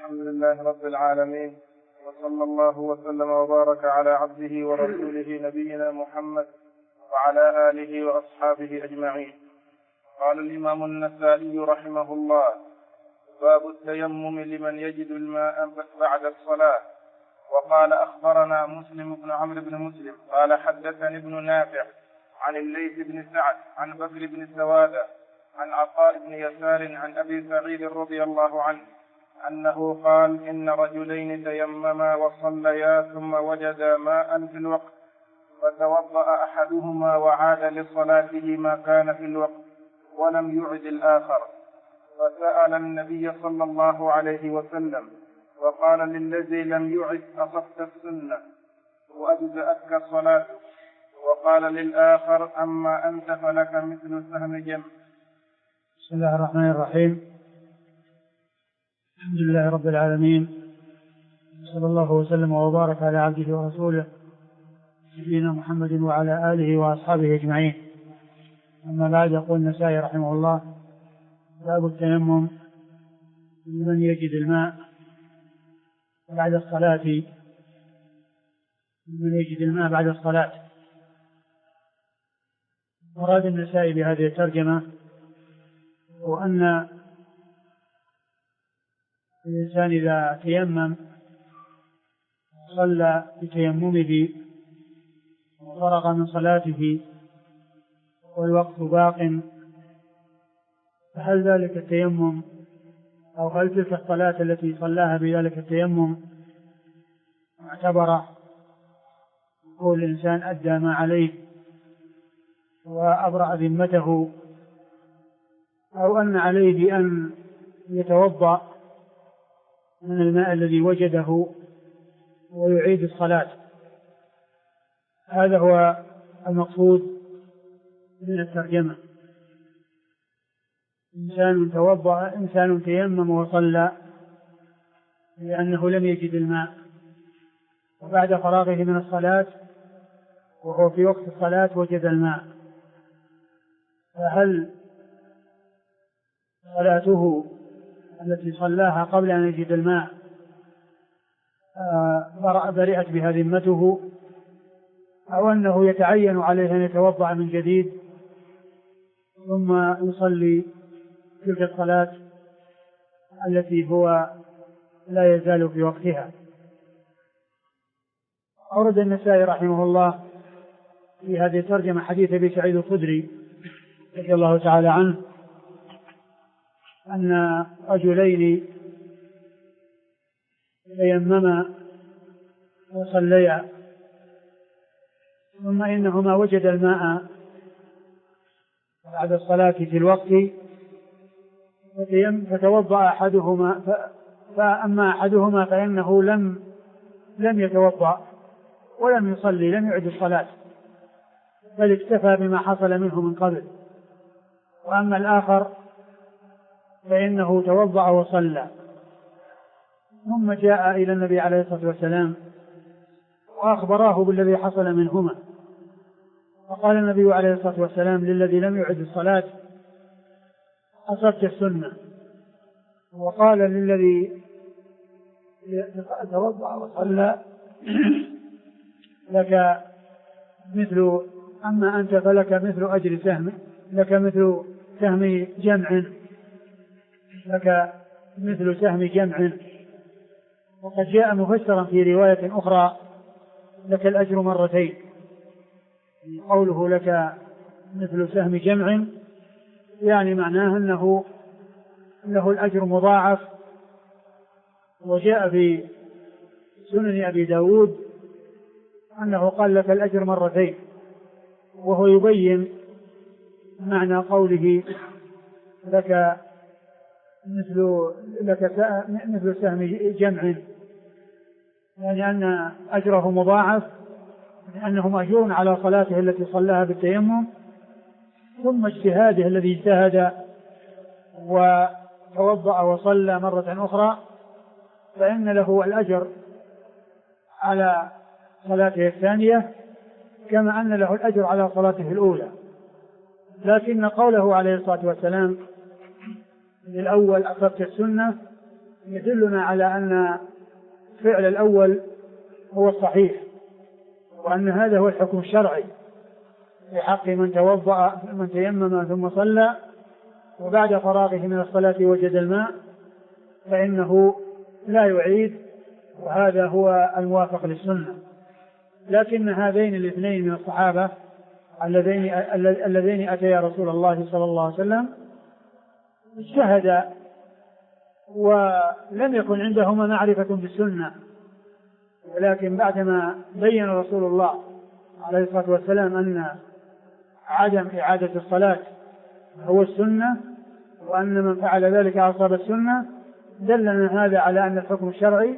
الحمد لله رب العالمين، وصلى الله وسلم وبارك على عبده ورسوله نبينا محمد وعلى آله وأصحابه أجمعين. قال الإمام النسائي رحمه الله: باب التيمم لمن يجد الماء بعد الصلاة. وقال: أخبرنا مسلم بن عمرو بن مسلم قال: حدثني ابن نافع عن الليث بن سعد عن بكر بن سوادة عن عطاء بن يسار عن أبي سعيد رضي الله عنه أنه قال: إن رجلين تيمما وصليا ثم وجدا ماء في الوقت، فتوضأ أحدهما وعاد لصلاته ما كان في الوقت ولم يعد الآخر، فسأل النبي صلى الله عليه وسلم وقال للذي لم يعد: أصبت السنة وأجزأتك الصلاة. وقال للآخر: أما أنت فلك مثل سهم جمع. بسم الله الرحمن الرحيم. الحمد لله رب العالمين، صلى الله وسلم وبارك على عبده ورسوله نبينا محمد وعلى آله وأصحابه أجمعين. أما بعد، يقول النسائي رحمه الله: باب التيمم لمن يجد الماء بعد الصلاة. من يجد الماء بعد الصلاة. مراد النسائي بهذه الترجمة هو أن الإنسان إذا تيمم صلى بتيممه وفرغ من صلاته والوقت باق، فهل ذلك التيمم أو هل تلك الصلاة التي صلاها بذلك التيمم معتبرة؟ يقول الإنسان أدى ما عليه وأبرأ ذمته، أو أن عليه أن يتوضأ من الماء الذي وجده ويعيد الصلاة؟ هذا هو المقصود من الترجمة. إنسان تيمم وصلى لأنه لم يجد الماء، وبعد فراغه من الصلاة وهو في وقت الصلاة وجد الماء، فهل صلاته التي صلاها قبل أن يجد الماء برئت بها ذمته، أو أنه يتعين عليه أن يتوضأ من جديد ثم يصلي تلك الصلاة التي هو لا يزال في وقتها؟ أورد النسائي رحمه الله في هذه الترجمة حديث أبي سعيد الخدري رضي الله تعالى عنه أن رجلين تيمما وصليا ثم إنهما وجد الماء بعد الصلاة في الوقت، فتوضأ أحدهما، فأما أحدهما فإنه لم يتوضأ ولم يصلي، لم يعد الصلاة، بل اكتفى بما حصل منه من قبل. وأما الآخر فإنه توضأ وصلى، ثم جاء إلى النبي عليه الصلاة والسلام وأخبراه بالذي حصل منهما، فقال النبي عليه الصلاة والسلام للذي لم يعد الصلاة: أصبت السنة. وقال للذي توضأ وصلى: لك مثل، أما أنت فلك مثل أجر سهم، لك مثل سهم جمع، لك مثل سهم جمع. وقد جاء مفسرا في رواية أخرى: لك الأجر مرتين. قوله لك مثل سهم جمع يعني معناه أنه له الأجر مضاعف. وجاء في سنن أبي داود أنه قال: لك الأجر مرتين، وهو يبين معنى قوله لك مثل سهم جمع، يعني أن أجره مضاعف، لأنه مأجور على صلاته التي صلاها بالتيمم، ثم اجتهاده الذي اجتهد وتوضأ وصلى مرة أخرى، فإن له الأجر على صلاته الثانية كما أن له الأجر على صلاته الأولى. لكن قوله عليه الصلاة والسلام للأول: أصبت السنة، يدلنا على أن فعل الأول هو الصحيح، وأن هذا هو الحكم الشرعي في حق من توضأ من تيمم ثم صلى وبعد فراغه من الصلاة وجد الماء فإنه لا يعيد، وهذا هو الموافق للسنة. لكن هذين الاثنين من الصحابة اللذين أتيا رسول الله صلى الله عليه وسلم اجتهدا ولم يكن عندهما معرفة بالسنة، ولكن بعدما بين رسول الله عليه الصلاة والسلام أن عدم إعادة الصلاة هو السنة، وأن من فعل ذلك أصاب السنة، دلنا هذا على أن الحكم الشرعي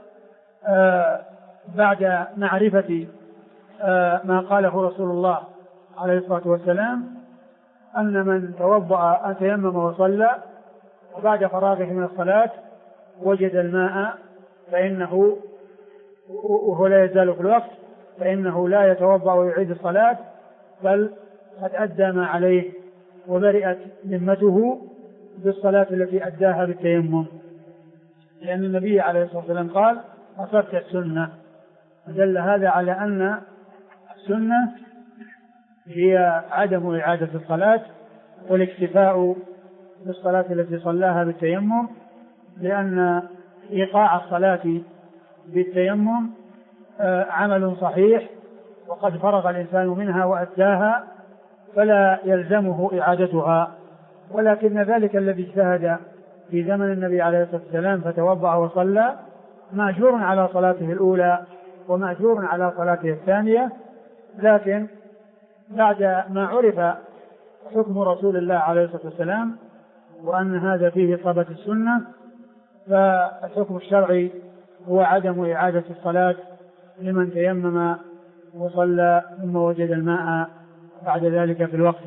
بعد معرفة ما قاله رسول الله عليه الصلاة والسلام أن من توضأ أن تيمم وصلى وبعد فراغه من الصلاة وجد الماء فإنه وهو لا يزال في الوقت فإنه لا يتوضأ ويعيد الصلاة، بل قد أدى ما عليه وبرئت ذمته بالصلاة التي أداها بالتيمم، لأن النبي عليه الصلاة والسلام قال أصبت السنة. دل هذا على أن السنة هي عدم إعادة الصلاة والاكتفاء بالصلاة التي صلاها بالتيمم، لأن إيقاع الصلاة بالتيمم عمل صحيح وقد فرغ الإنسان منها وأداها فلا يلزمه إعادتها، ولكن ذلك الذي اجتهد في زمن النبي عليه الصلاة والسلام فتوضأ وصلى مأجور على صلاته الأولى ومأجور على صلاته الثانية. لكن بعد ما عرف حكم رسول الله عليه الصلاة والسلام وأن هذا فيه إصابة السنة، فالحكم الشرعي هو عدم إعادة الصلاة لمن تيمم وصلى ثم وجد الماء بعد ذلك في الوقت.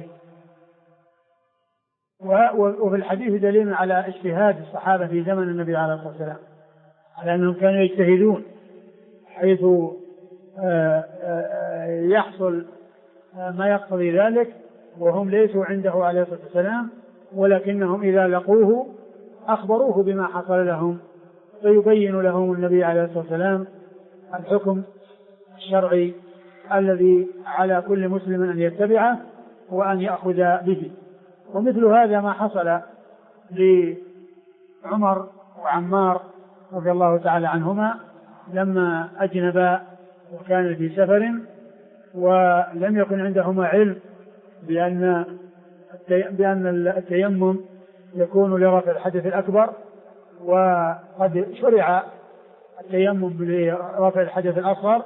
وفي الحديث دليل على اجتهاد الصحابة في زمن النبي عليه الصلاة والسلام، على أنهم كانوا يجتهدون حيث يحصل ما يقتضي ذلك وهم ليسوا عنده عليه الصلاة والسلام، ولكنهم إذا لقوه أخبروه بما حصل لهم، فيبين لهم النبي عليه الصلاة والسلام الحكم الشرعي الذي على كل مسلم أن يتبعه وأن يأخذ به. ومثل هذا ما حصل لعمر وعمار رضي الله تعالى عنهما لما أجنبا وكان في سفر ولم يكن عندهما علم بأن التيمم يكون لرفع الحدث الأكبر، وقد شرع التيمم لرفع الحدث الأصغر،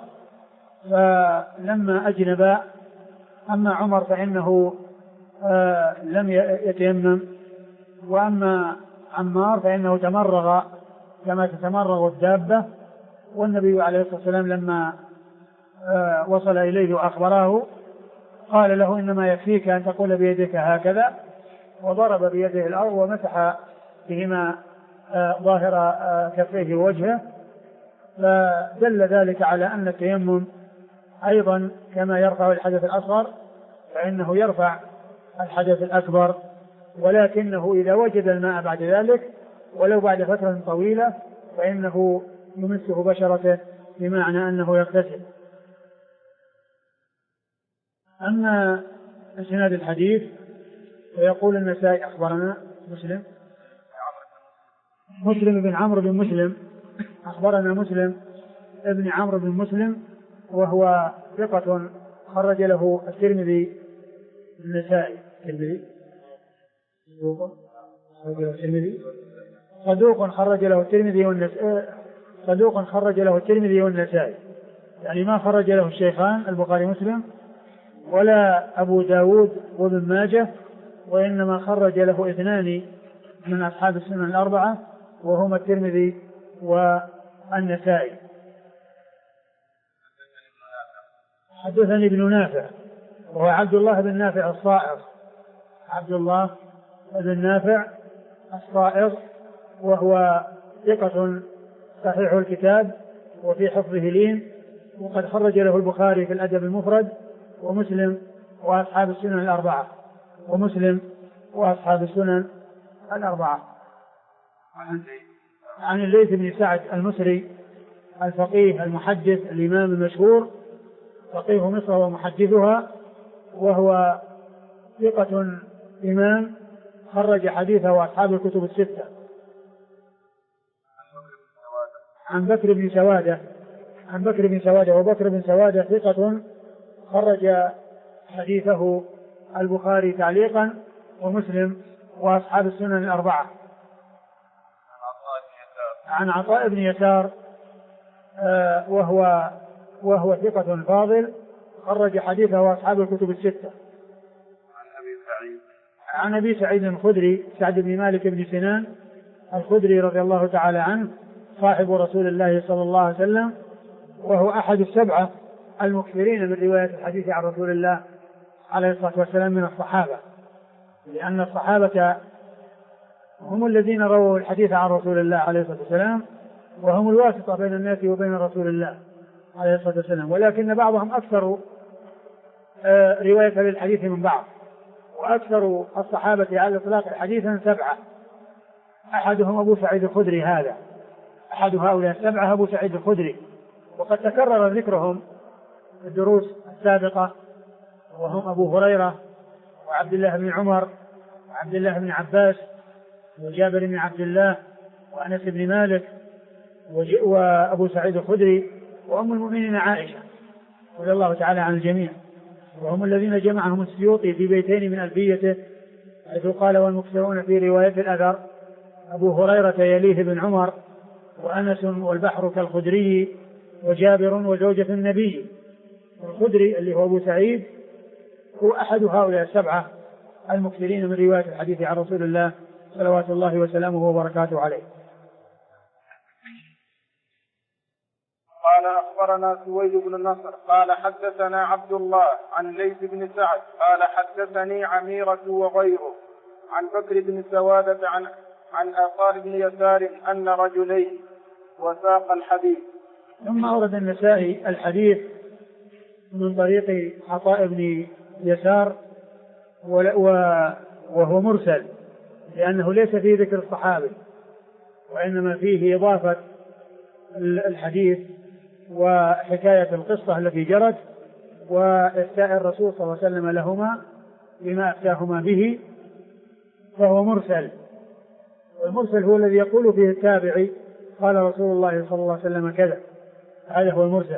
فلما أجنبا أما عمر فإنه لم يتيمم، وأما عمار فإنه تمرغ كما تتمرغ الدابة، والنبي عليه الصلاة والسلام لما وصل إليه وأخبره قال له إنما يكفيك أن تقول بيدك هكذا، وضرب بيده الأرض ومسح بهما ظاهر كفيه ووجهه، فدل ذلك على أن التيمم أيضا كما يرفع الحدث الأصغر فإنه يرفع الحدث الأكبر، ولكنه إذا وجد الماء بعد ذلك ولو بعد فترة طويلة فإنه يمسه بشرته بمعنى أنه يغتسل. أما إسناد الحديث فيقول النسائي أخبرنا مسلم بن عمرو بن مسلم أخبرنا مسلم ابن عمرو بن مسلم وهو ثقة خرج له الترمذي النسائي صدوق خرج له الترمذي والنسائي، يعني ما خرج له الشيخان البخاري مسلم ولا أبو داود وابن ماجه، وإنما خرج له اثنان من أصحاب السنن الأربعة وهما الترمذي والنسائي. حدثني ابن نافع وهو عبد الله بن نافع الصائغ، عبد الله بن نافع الصائغ، وهو ثقة صحيح الكتاب وفي حفظه لين، وقد خرج له البخاري في الأدب المفرد ومسلم وأصحاب السنن الأربعة. عن الليث بن سعد المصري الفقيه المحدث الإمام المشهور فقيه مصر ومحدثها، وهو ثقة إمام خرج حديثه أصحاب الكتب الستة. عن بكر بن سوادة وبكر بن سوادة ثقة خرج حديثه البخاري تعليقا ومسلم وأصحاب السنن الأربعة. عن عطاء بن يسار وهو ثقة فاضل خرج حديثه أصحاب الكتب الستة. عن أبي سعيد الخدري سعد بن مالك بن سنان الخدري رضي الله تعالى عنه صاحب رسول الله صلى الله عليه وسلم، وهو أحد السبعة المكثرين من رواية الحديث عن رسول الله عليه الصلاة والسلام من الصحابة، لأن الصحابة هم الذين رووا الحديث عن رسول الله عليه الصلاة والسلام، وهم الواسطة بين الناس وبين رسول الله عليه الصلاة والسلام، ولكن بعضهم أكثر رواية للحديث من بعض، وأكثر الصحابة على الإطلاق حديثا سبعة، أحدهم أبو سعيد الخدري، هذا أحد هؤلاء السبعة أبو سعيد الخدري، وقد تكرر ذكرهم في الدروس السابقة، وهم أبو هريرة وعبد الله بن عمر وعبد الله بن عباس وجابر بن عبد الله وأنس بن مالك وأبو سعيد الخدري وأم المؤمنين عائشة رضي الله تعالى عن الجميع، وهم الذين جمعهم السيوطي في بيتين من ألفيته، حيث قال: والمكثرون في رواية الأثر أبو هريرة يليه بن عمر وأنس والبحر كالخدري وجابر وزوجة النبي. الخدري اللي هو أبو سعيد هو أحد هؤلاء السبعة المكثرين من رواية الحديث عن رسول الله صلوات الله وسلامه وبركاته عليه. قال: أخبرنا سويد بن النصر قال: حدثنا عبد الله عن ليث بن سعد قال: حدثني عميرة وغيره عن بكر بن سوادة عن عطاء بن يسار أن رجلين، وساق الحديث. ثم أورد النسائي الحديث من طريق عطاء بن يسار وهو مرسل، لأنه ليس فيه ذكر الصحابي، وإنما فيه إضافة الحديث وحكاية القصة التي جرت وإفتاء الرسول صلى الله عليه وسلم لهما بما أفتاهما به، فهو مرسل. والمرسل هو الذي يقول فيه التابعي: قال رسول الله صلى الله عليه وسلم كذا. هذا هو المرسل،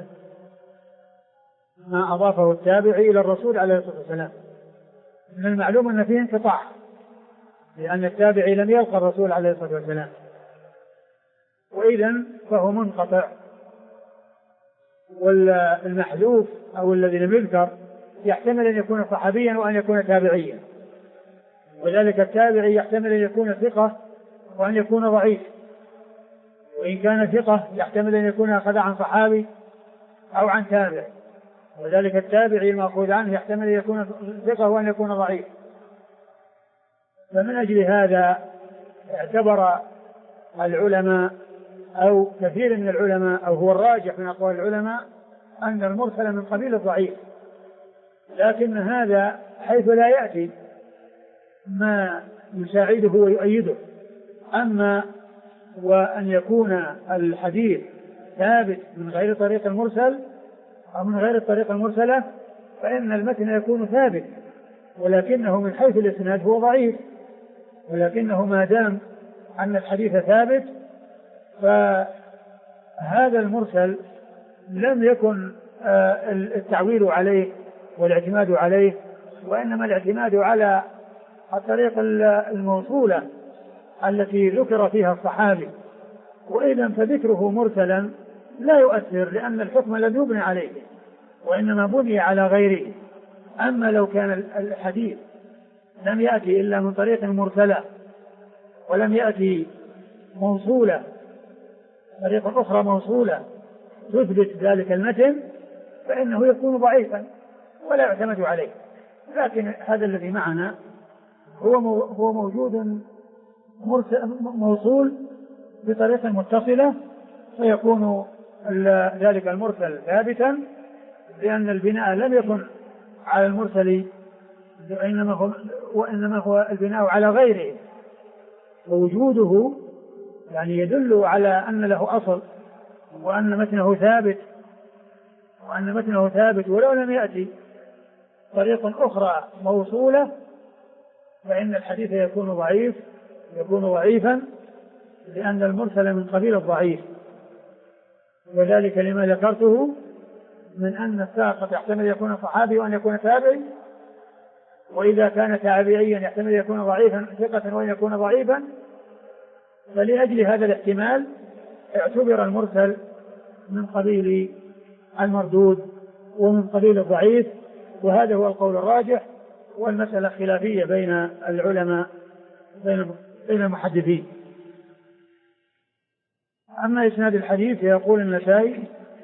ما أضافه التابعي إلى الرسول عليه الصلاة والسلام. من المعلوم أن فيه انقطاع، لأن التابعي لم يلقى الرسول عليه الصلاة والسلام، وإذن فهو منقطع. والمحذوف أو الذي لم يذكر يحتمل أن يكون صحابيا وأن يكون تابعيا، وذلك التابعي يحتمل أن يكون ثقة وأن يكون ضعيف، وإن كان ثقة يحتمل أن يكون أخذ عن صحابي أو عن تابع، وذلك التابعي المأخوذ عنه يحتمل أن يكون ثقة وأن يكون ضعيف. فمن أجل هذا اعتبر العلماء أو كثير من العلماء، أو هو الراجح من أقوال العلماء، أن المرسل من قبيل الضعيف، لكن هذا حيث لا يأتي ما يساعده ويؤيده. أما وأن يكون الحديث ثابت من غير طريق المرسل أو من غير الطريق المرسلة، فإن المتن يكون ثابت، ولكنه من حيث الإسناد هو ضعيف، ولكنه ما دام أن الحديث ثابت فهذا المرسل لم يكن التعويل عليه والاعتماد عليه، وإنما الاعتماد على الطريق الموصولة التي ذكر فيها الصحابي، وإذا فذكره مرسلا لا يؤثر، لأن الحكم لم يبني عليه وإنما بني على غيره. أما لو كان الحديث لم يأتي إلا من طريق مرسلة ولم يأتي موصولة طريقة أخرى موصولة تثبت ذلك المتن، فإنه يكون ضعيفا ولا يعتمد عليه. لكن هذا الذي معنا هو موجود موصول بطريقة متصلة، فيكون ذلك المرسل ثابتا، لأن البناء لم يكن على المرسل وإنما هو البناء على غيره، ووجوده يعني يدل على أن له أصل وأن متنه ثابت ولو لم يأتي طريق أخرى موصولة فإن الحديث يكون ضعيفا لأن المرسل من قبيل الضعيف، وذلك لما ذكرته من أن الساقط يحتمل يكون صحابي وأن يكون تابعي، وإذا كان تابعيا يحتمل يكون ضعيفا ثقة وأن يكون ضعيفا، فلأجل هذا الاحتمال اعتبر المرسل من قبيل المردود ومن قبيل الضعيف، وهذا هو القول الراجح، والمسألة خلافية بين العلماء بين المحدثين. أما إسناد الحديث يقول النسائي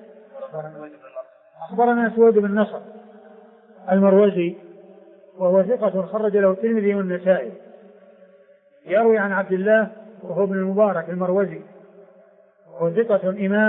أخبرنا سويد بن نصر المروزي وهو ثقة خرج له الترمذي والنسائي، يروي عن عبد الله وهو ابن المبارك المروزي وهو ثقة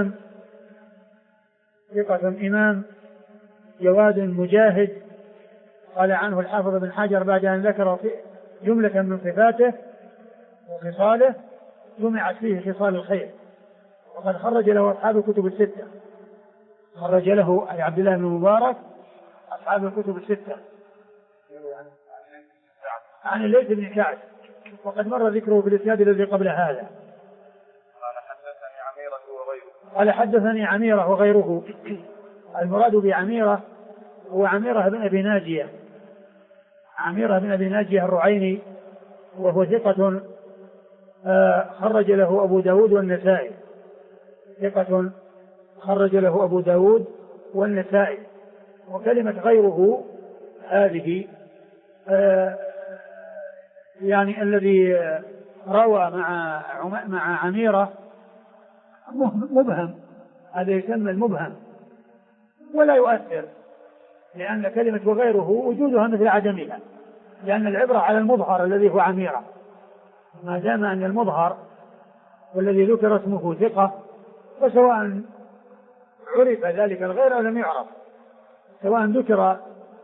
إمام جواد مجاهد، قال عنه الحافظ بن حجر بعد أن ذكر جملة من صفاته وخصاله جمعت فيه خصال الخير، وقد خرج له أصحاب الكتب الستة، خرج له أي عبد الله بن المبارك أصحاب الكتب الستة عن الليث بن سعد، وقد مر ذكره في الإسناد الذي قبل هذا. قال حدثني عميرة وغيره. المراد بعميرة هو عميرة بن أبي ناجية الرعيني، وهو ثقة خرج له أبو داود والنسائي، وكلمة غيره هذه يعني الذي روى مع عميرة مبهم، هذا يسمى المبهم ولا يؤثر، لأن كلمة وغيره وجودها مثل عدمها، لأن العبرة على المظهر الذي هو عميرة، ما دام أن المظهر والذي ذكر اسمه ثقة، وسواء عرف ذلك الغير أو لم يعرف، سواء ذكر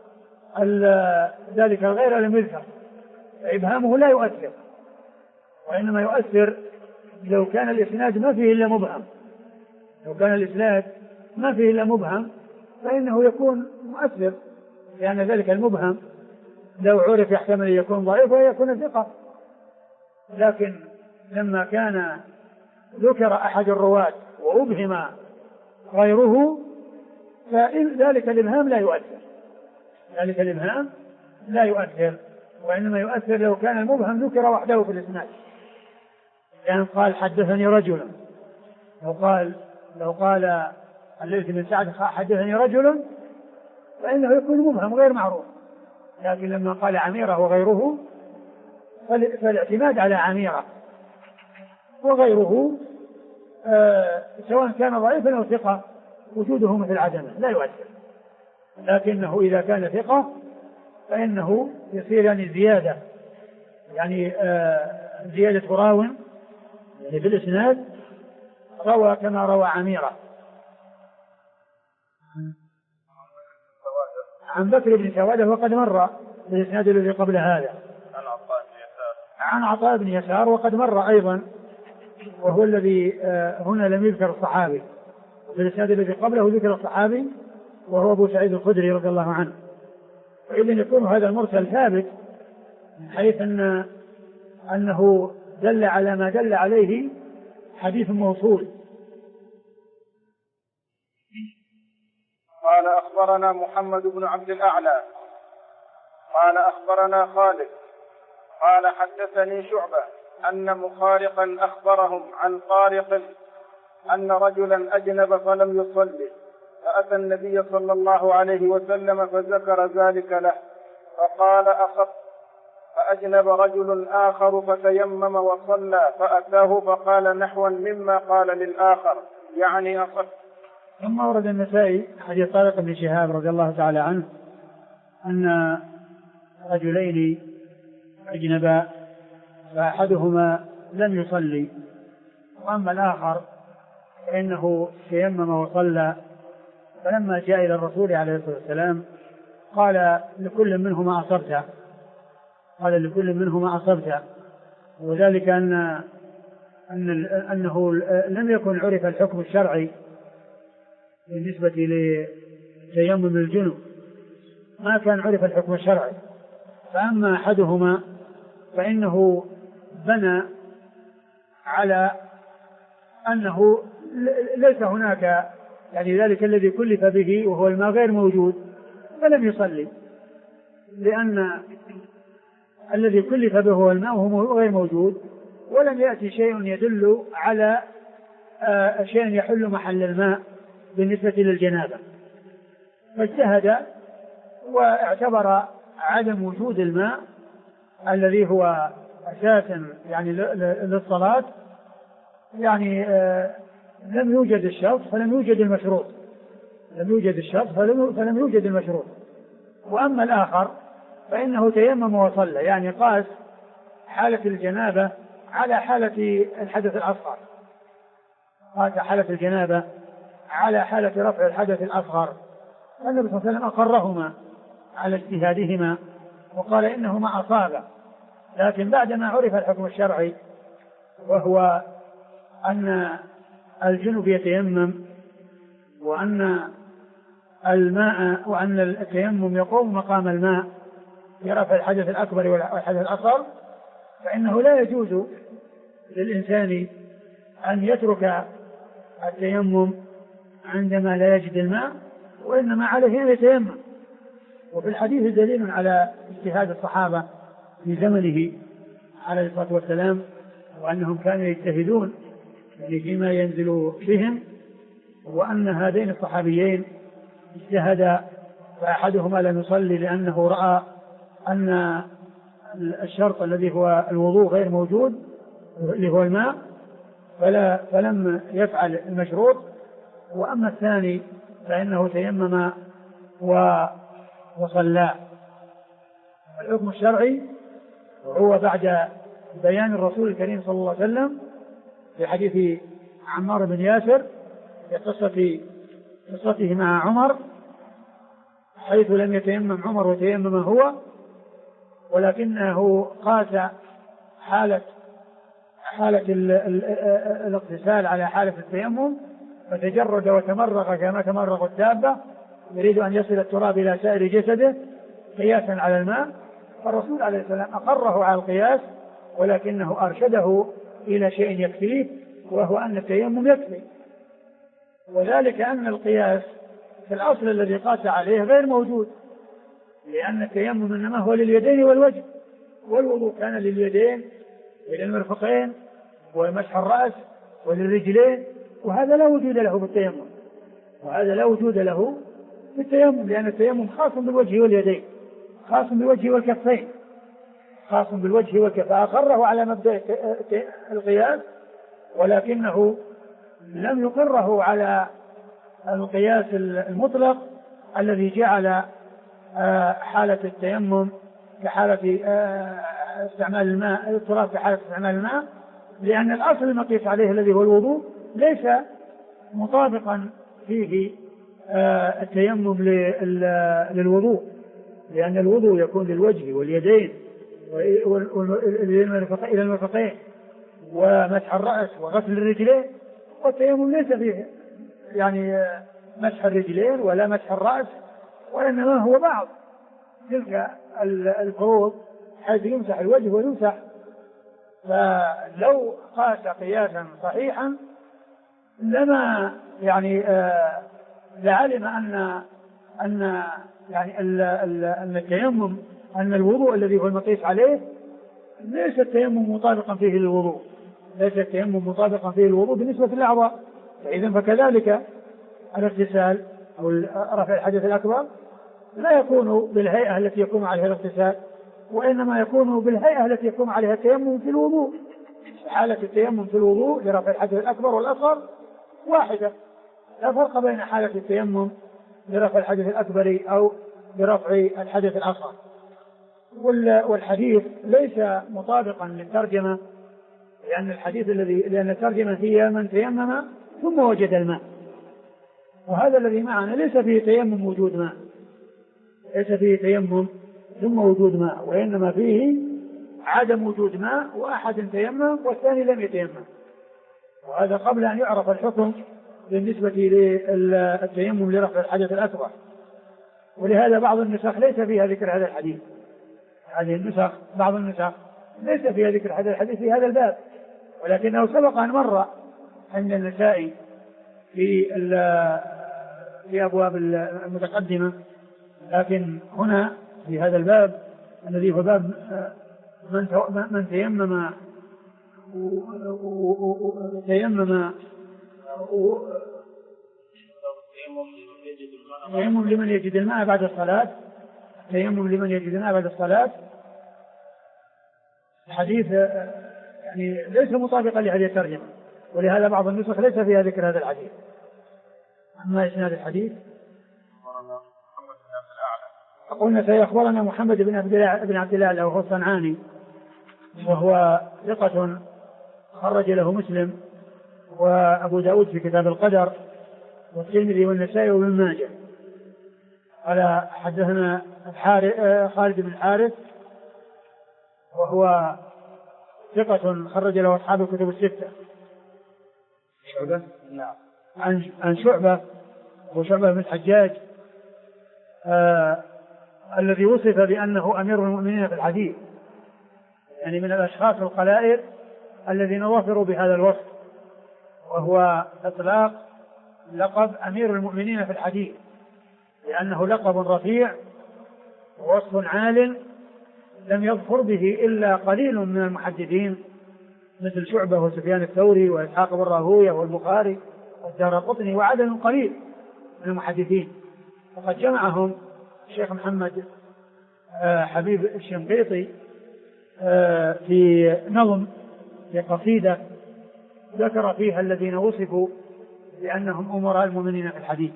ذلك الغير أو لم يذكر، فإبهامه لا يؤثر، وإنما يؤثر لو كان الإسناد ما فيه إلا مبهم، فإنه يكون مؤثر، لأن ذلك المبهم لو عرف يحتمل أن يكون ضعيف ويكون ثقة، لكن لما كان ذكر أحد الرواة وأبهم غيره فذلك الإبهام لا يؤثر، وإنما يؤثر لو كان المبهم ذكر وحده في الإسناد، يعني قال حدثني رجل، لو قال الليث بن سعد حدثني رجل فإنه يكون مبهم غير معروف، لكن لما قال عميرة وغيره فالاعتماد على عميرة وغيره سواء كان ضعيفا أو ثقة وجوده مثل عدمه لا يؤثر، لكنه إذا كان ثقة فإنه يصير يعني زيادة راو يعني في الإسناد روى كما روى عميرة عن بكر بن سوادة، وقد مر في الإسناد الذي قبل هذا عن عطاء بن يسار، وقد مر أيضا وهو الذي هنا لم يذكر الصحابي، في الإسناد الذي قبله ذكر الصحابي وهو أبو سعيد الخدري رضي الله عنه، وإذن يكون هذا المرسل ثابت من حيث أنه دل على ما دل عليه حديث موصول. قال أخبرنا محمد بن عبد الأعلى قال أخبرنا خالد قال حدثني شعبة أن مخارقا أخبرهم عن طارق أن رجلا أجنب فلم يصلي، فأتى النبي صلى الله عليه وسلم فذكر ذلك له فقال أصبت، فأجنب رجل آخر فتيمم وصلى، فأتاه فقال نحوا مما قال للآخر يعني أصبت. ثم ورد النسائي حديث طارق بن شهاب رضي الله تعالى عنه أن رجلين أجنبا فأحدهما لم يصلي، وأما الآخر فإنه تيمم وصلى، فلما جاء إلى الرسول عليه الصلاة والسلام قال لكل منهما أصبت، وذلك أنه لم يكن عرف الحكم الشرعي بالنسبة لتيمم الجنوب، ما كان عرف الحكم الشرعي. فأما أحدهما فإنه بنى على أنه ليس هناك يعني ذلك الذي كلف به وهو الماء غير موجود فلم يصلي، لأن الذي كلف به هو الماء وهو غير موجود، ولم يأتي شيء يدل على شيء يحل محل الماء بالنسبة للجنابة، فاجتهد واعتبر عدم وجود الماء الذي هو أساسا يعني للصلاة يعني لم يوجد الشرط فلم يوجد المشروط، لم يوجد الشرط فلم يوجد المشروط. وأما الآخر فإنه تيمم وصلى، يعني قاس حالة الجنابة على حالة الحدث الأصغر، قاس حالة الجنابة على حالة رفع الحدث الأصغر. النبي صلى الله عليه وسلم أقرهما على اجتهادهما وقال إنهما أصابا، لكن بعدما عرف الحكم الشرعي وهو أن الجنب يتيمم وأن الماء وأن التيمم يقوم مقام الماء لرفع الحدث الأكبر والحدث الأصغر، فإنه لا يجوز للإنسان أن يترك التيمم عندما لا يجد الماء، وإنما عليه أن يتيمم. وفي الحديث دليل على اجتهاد الصحابة في زمنه عليه الصلاة والسلام، وأنهم كانوا يجتهدون يعني فيما ينزل بهم، وأن هذين الصحابيين اجتهدا، فأحدهما لم يصلي لأنه رأى أن الشرط الذي هو الوضوء غير موجود اللي هو الماء فلم يفعل المشروط، وأما الثاني فإنه تيمم وصلى. الحكم الشرعي هو بعد بيان الرسول الكريم صلى الله عليه وسلم في حديث عمار بن ياسر في قصته مع عمر، حيث لم يتيمم عمر وتيمم هو، ولكنه قاس حالة الاغتسال على حالة التيمم، فتجرد وتمرغ كما تمرغ الدابة يريد أن يصل التراب إلى سائر جسده قياسا على الماء. فالرسول عليه السلام أقره على القياس، ولكنه أرشده إلى شيء يكفيه، وهو أن التيمم يكفي، وذلك أن القياس في الأصل الذي قاس عليه غير موجود، لأن التيمم إنما هو لليدين والوجه، والوضوء كان لليدين وللمرفقين ومسح الرأس وللرجلين، وهذا لا وجود له بالتيمم، وهذا لا وجود له بالتيمم، لأن التيمم خاص بالوجه واليدين، خاص بالوجه والكفين، خاص بالوجه والكفين، فأقره على مبدأ القياس، ولكنه لم يقره على القياس المطلق الذي جعل حالة التيمم كحالة استعمال الماء، التراب كحالة استعمال الماء، لأن الأصل المقيس عليه الذي هو الوضوء ليس مطابقا فيه التيمم للوضوء، لأن الوضوء يكون للوجه واليدين إلى المرفقين ومسح الرأس وغسل الرجلين، والتيمم ليس فيه يعني مسح الرجلين ولا مسح الرأس، وإنما هو بعض تلك الفروض حيث يمسح الوجه ويمسح. فلو قاس قياسا صحيحا لما يعني لعلم أن يعني أن التيمم أن الوضوء الذي هو المقيس عليه ليس التيمم مطابقا فيه للوضوء، ليس التيمم مطابقا فيه للوضوء بالنسبة للأعضاء. فإذا فكذلك الاغتسال أو رفع الحدث الأكبر لا يكون بالهيئة التي يقوم عليها الاغتسال، وإنما يكون بالهيئة التي يقوم عليها التيمم في الوضوء. حالة التيمم في الوضوء لرفع الحدث الأكبر والأصغر واحدة، لا فرق بين حالة التيمم لرفع الحدث الأكبر أو لرفع الحدث الأصغر. والحديث ليس مطابقا للترجمة، لأن الترجمة هي من تيمم ثم وجد الماء، وهذا الذي معنا ليس فيه تيمم وجود ماء، ليس فيه تيمم ثم وجود ماء، وإنما فيه عدم وجود ماء، وأحد تيمم والثاني لم يتيمم، وهذا قبل أن يعرف الحكم بالنسبة للتيمم لرفع الحدث الأكبر. ولهذا بعض النسخ ليس فيها ذكر هذا الحديث. هذه النسخ بعض النسخ ليس فيها ذكر هذا الحديث في هذا الباب، ولكنه سبق أن مر عند النسائي في أبواب المتقدمة، لكن هنا في هذا الباب الذي هو باب من تيمم تيمم لمن يجد الماء بعد الصلاة، تيمم لمن يجد الماء بعد الصلاة. الحديث يعني ليس مطابقا لهذه الترجمة، ولهذا بعض النسخ ليس فيها ذكر هذا الحديث. أما إسناد الحديث قلنا سيخبرنا محمد بن عبد الله وهو الصنعاني، وهو ثقة خرج له مسلم وأبو داود في كتاب القدر والترمذي والنسائي وابن ماجه. قال حدثنا خالد بن الحارث وهو ثقة خرج له أصحاب الكتب الستة. شعبة؟ نعم. عن شعبة وشعبة بن الحجاج الذي وصف بأنه أمير المؤمنين في الحديث، يعني من الأشخاص القلائل الذين وفروا بهذا الوصف، وهو إطلاق لقب أمير المؤمنين في الحديث، لأنه لقب رفيع ووصف عال لم يظفر به إلا قليل من المحدثين مثل شعبة وسفيان الثوري وإسحاق بن راهويه والبخاري والدارقطني وعدد قليل من المحدثين. وقد جمعهم الشيخ محمد حبيب الشنقيطي في نظم في قصيدة ذكر فيها الذين وصفوا بأنهم أمراء المؤمنين في الحديث.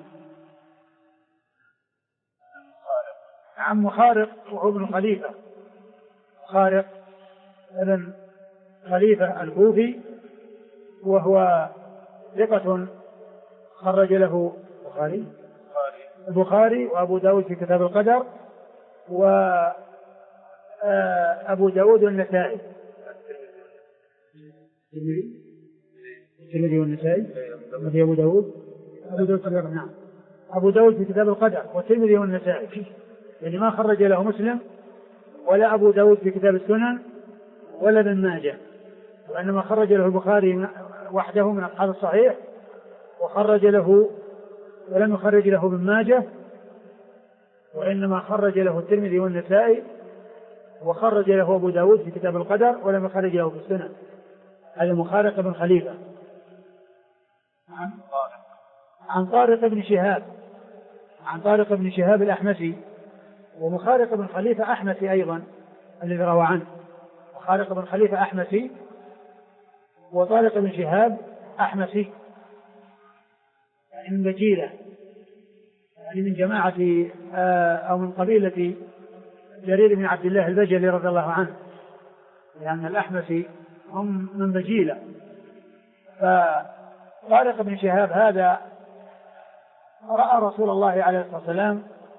عن مخارق وهو ابن خليفة، مخارق ابن خليفة الكوفي، وهو ثقة خرج له البخاري وأبو داود في كتاب القدر وأبو داود والنسائي. الترمذي والنسائي أبو داود نعم، أبو داود في كتاب القدر والترمذي والنسائي، يعني ما خرج له مسلم ولا أبو داود في كتاب السنن ولا ابن ماجه، وإنما خرج له البخاري وحده من أصحاب الصحيح، وخرج له ولم يخرج له ابن ماجه، وإنما خرج له الترمذي والنسائي، وخرج له أبو داود في كتاب القدر ولم يخرج له في السنن. هذا مخارق بن خليفة. عن طارق بن شهاب، عن طارق بن شهاب الأحمسي، ومخارق بن خليفة أحمسي أيضا الذي روى عنه. مخارق بن خليفة أحمسي وطارق بن شهاب أحمسي، يعني من بجيلة، يعني من جماعة أو من قبيلة جرير بن عبد الله البجلي رضي الله عنه، لأن الأحمسي هم من بجيلة. فطارق بن شهاب هذا رأى رسول الله عليه الصلاة والسلام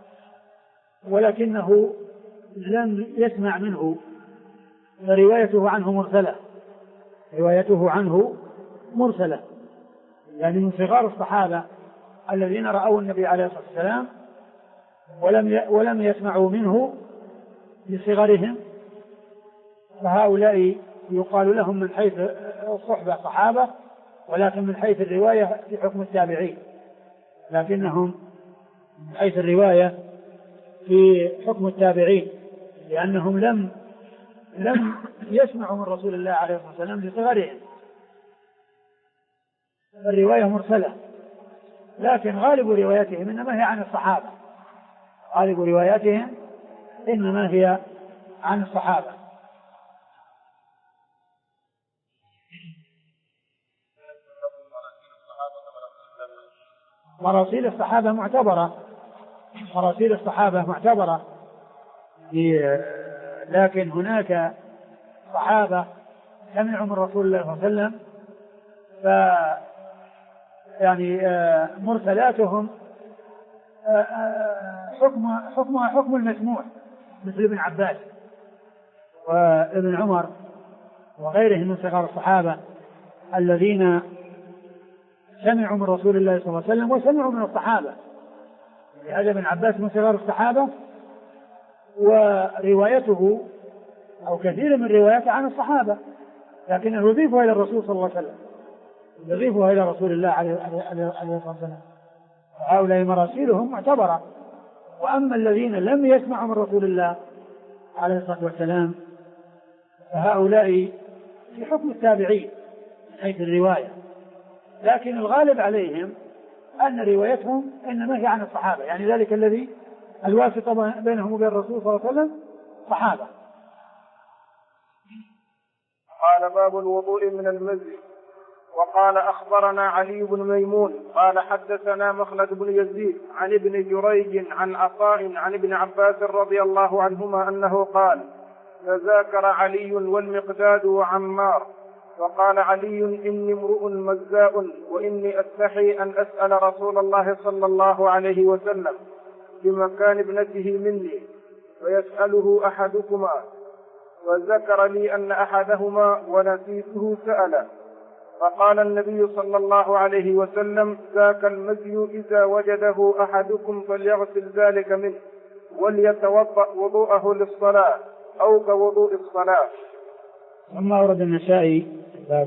ولكنه لم يسمع منه، فروايته عنه مرسلة، روايته عنه مرسلة، يعني من صغار الصحابة الذين رأوا النبي عليه الصلاة والسلام ولم يسمعوا منه لصغرهم، فهؤلاء يقال لهم من حيث الصحبة صحابة، ولكن من حيث الرواية في حكم التابعين، لكنهم من حيث الرواية في حكم التابعين، لأنهم لم يسمعوا من رسول الله عليه الصلاة والسلام لصغرهم، الرواية مرسلة. لكن غالب رواياتهم إنما هي عن الصحابة، غالب رواياتهم إنما هي عن الصحابة. مراسيل الصحابة معتبرة، مراسيل الصحابة معتبرة، لكن هناك صحابة سمعوا من رسول الله صلى الله عليه وسلم يعني مرسلاتهم حكمها حكم المسموع، مثل ابن عباس وابن عمر وغيرهم من صغار الصحابة الذين سمعوا من رسول الله صلى الله عليه وسلم وسمعوا من الصحابة. هذا ابن عباس من صغار الصحابة، وروايته أو كثير من روايته عن الصحابة، لكنه يضيفها إلى الرسول صلى الله عليه وسلم، يضيفها إلى رسول الله عليه الصلاة والسلام. هؤلاء مراسيلهم معتبرة. وأما الذين لم يسمعوا من رسول الله عليه الصلاة والسلام فهؤلاء في حكم التابعين من حيث الرواية، لكن الغالب عليهم أن روايتهم إنما هي عن الصحابة، يعني ذلك الذي الواسطة بينهم وبين الرسول صلى الله عليه وسلم صحابة. قال باب الوضوء من المزي. وقال أخبرنا علي بن ميمون قال حدثنا مخلد بن يزيد عن ابن جريج عن عطاء عن ابن عباس رضي الله عنهما أنه قال تذاكر علي والمقداد وعمار، وقال علي إني امرؤ مزاء وإني أستحي أن أسأل رسول الله صلى الله عليه وسلم بمكان ابنته مني فيسأله أحدكما، وذكر لي أن أحدهما ونسيته سأل، فقال النبي صلى الله عليه وسلم ذاك المزي إذا وجده أحدكم فليغسل ذلك منه وليتوضأ وضوءه للصلاة أو كوضوء الصلاة. ثم أورد النسائي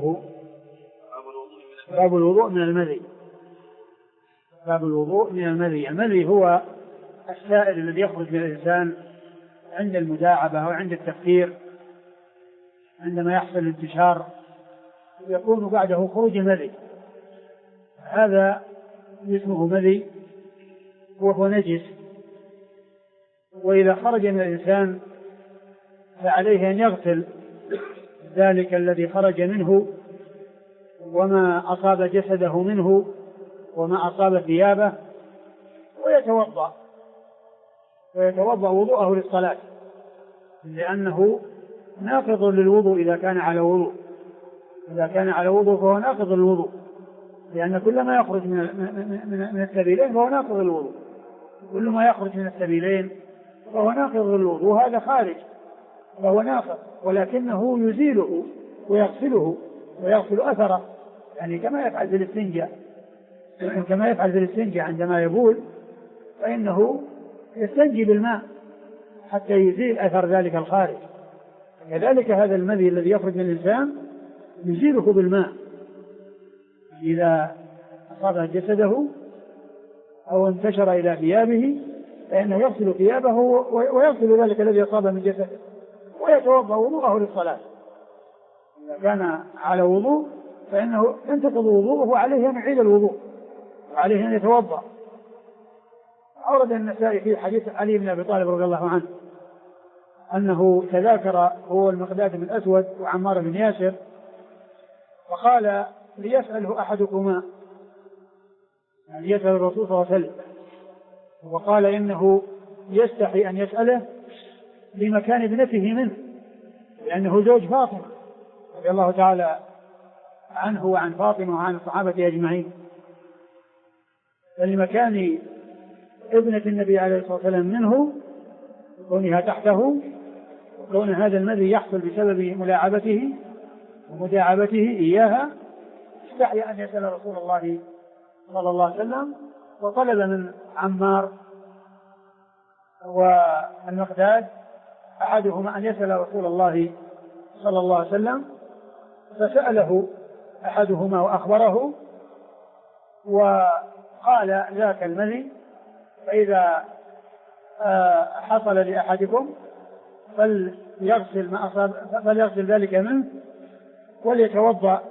باب الوضوء من المذي. باب الوضوء من المذي. المذي هو السائل الذي يخرج من الإنسان عند المداعبة أو عند التفكير، عندما يحصل الانتشار يكون بعده خروج المذي، هذا اسمه مذي وهو نجس. وإذا خرج من الإنسان فعليه أن يغسل ذلك الذي خرج منه وما أصاب جسده منه وما أصاب ثيابه، ويتوضأ وضوءه للصلاة، لأنه ناقض للوضوء إذا كان على وضوء. إذا كان على وضوء فهو ناقض للوضوء، لأن كل ما يخرج من السبيلين فهو ناقض للوضوء. كل ما يخرج من السبيلين فهو ناقض للوضوء، هذا خارج فهو ناقض، ولكنه يزيله ويغسله ويغسل أثره، يعني كما يفعل في الاستنجاء عندما يبول فإنه يستنجي بالماء حتى يزيل أثر ذلك الخارج. كذلك هذا المذي الذي يخرج من الإنسان يزيله بالماء إذا أصاب جسده أو انتشر إلى ثيابه، فإنه يغسل ثيابه ويغسل ذلك الذي أصاب من جسده ويتوضأ وضوءه للصلاة. إذا كان على وضوء فإنه ينتقض وضوءه وعليه أن يعيد الوضوء وعليه أن يتوضأ. أورد النسائي في حديث علي بن أبي طالب رضي الله عنه أنه تذاكر هو المقداد بن الأسود وعمار بن ياسر، وقال ليسأله أحدكما، يعني يسأل الرسول صلى الله عليه وسلم، وقال إنه يستحي أن يسأله بمكان ابنته منه، لأنه زوج فاطمة رضي الله تعالى عنه وعن فاطمة وعن الصحابة أجمعين، فلمكان ابنة النبي عليه الصلاة والسلام منه كونها تحته، وكون هذا الذي يحصل بسبب ملاعبته ومداعبته إياها، استحي أن يسأل رسول الله صلى الله عليه وسلم، وطلب من عمار والمقداد أحدهما أن يسأل رسول الله صلى الله عليه وسلم، فسأله أحدهما وأخبره وقال ذاك المذي، فإذا حصل لأحدكم فليغسل ذلك منه وليتوضأ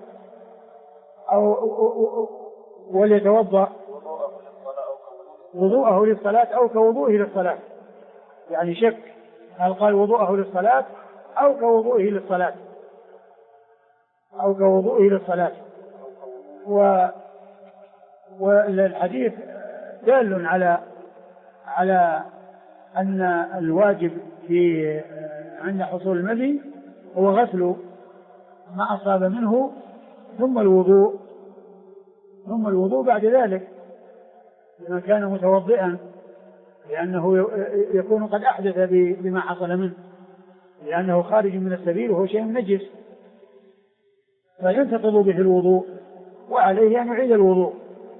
وضوءه للصلاة أو كوضوءه للصلاة، يعني شك هل قال وضوءه للصلاة أو كوضوءه للصلاة والحديث دال على أن الواجب عند حصول المذي هو غسل ما أصاب منه ثم الوضوء بعد ذلك لمن كان متوضئا، لأنه يكون قد أحدث بما حصل منه، لأنه خارج من السبيل وهو شيء نجس، فينتقض به الوضوء وعليه أن يعيد الوضوء.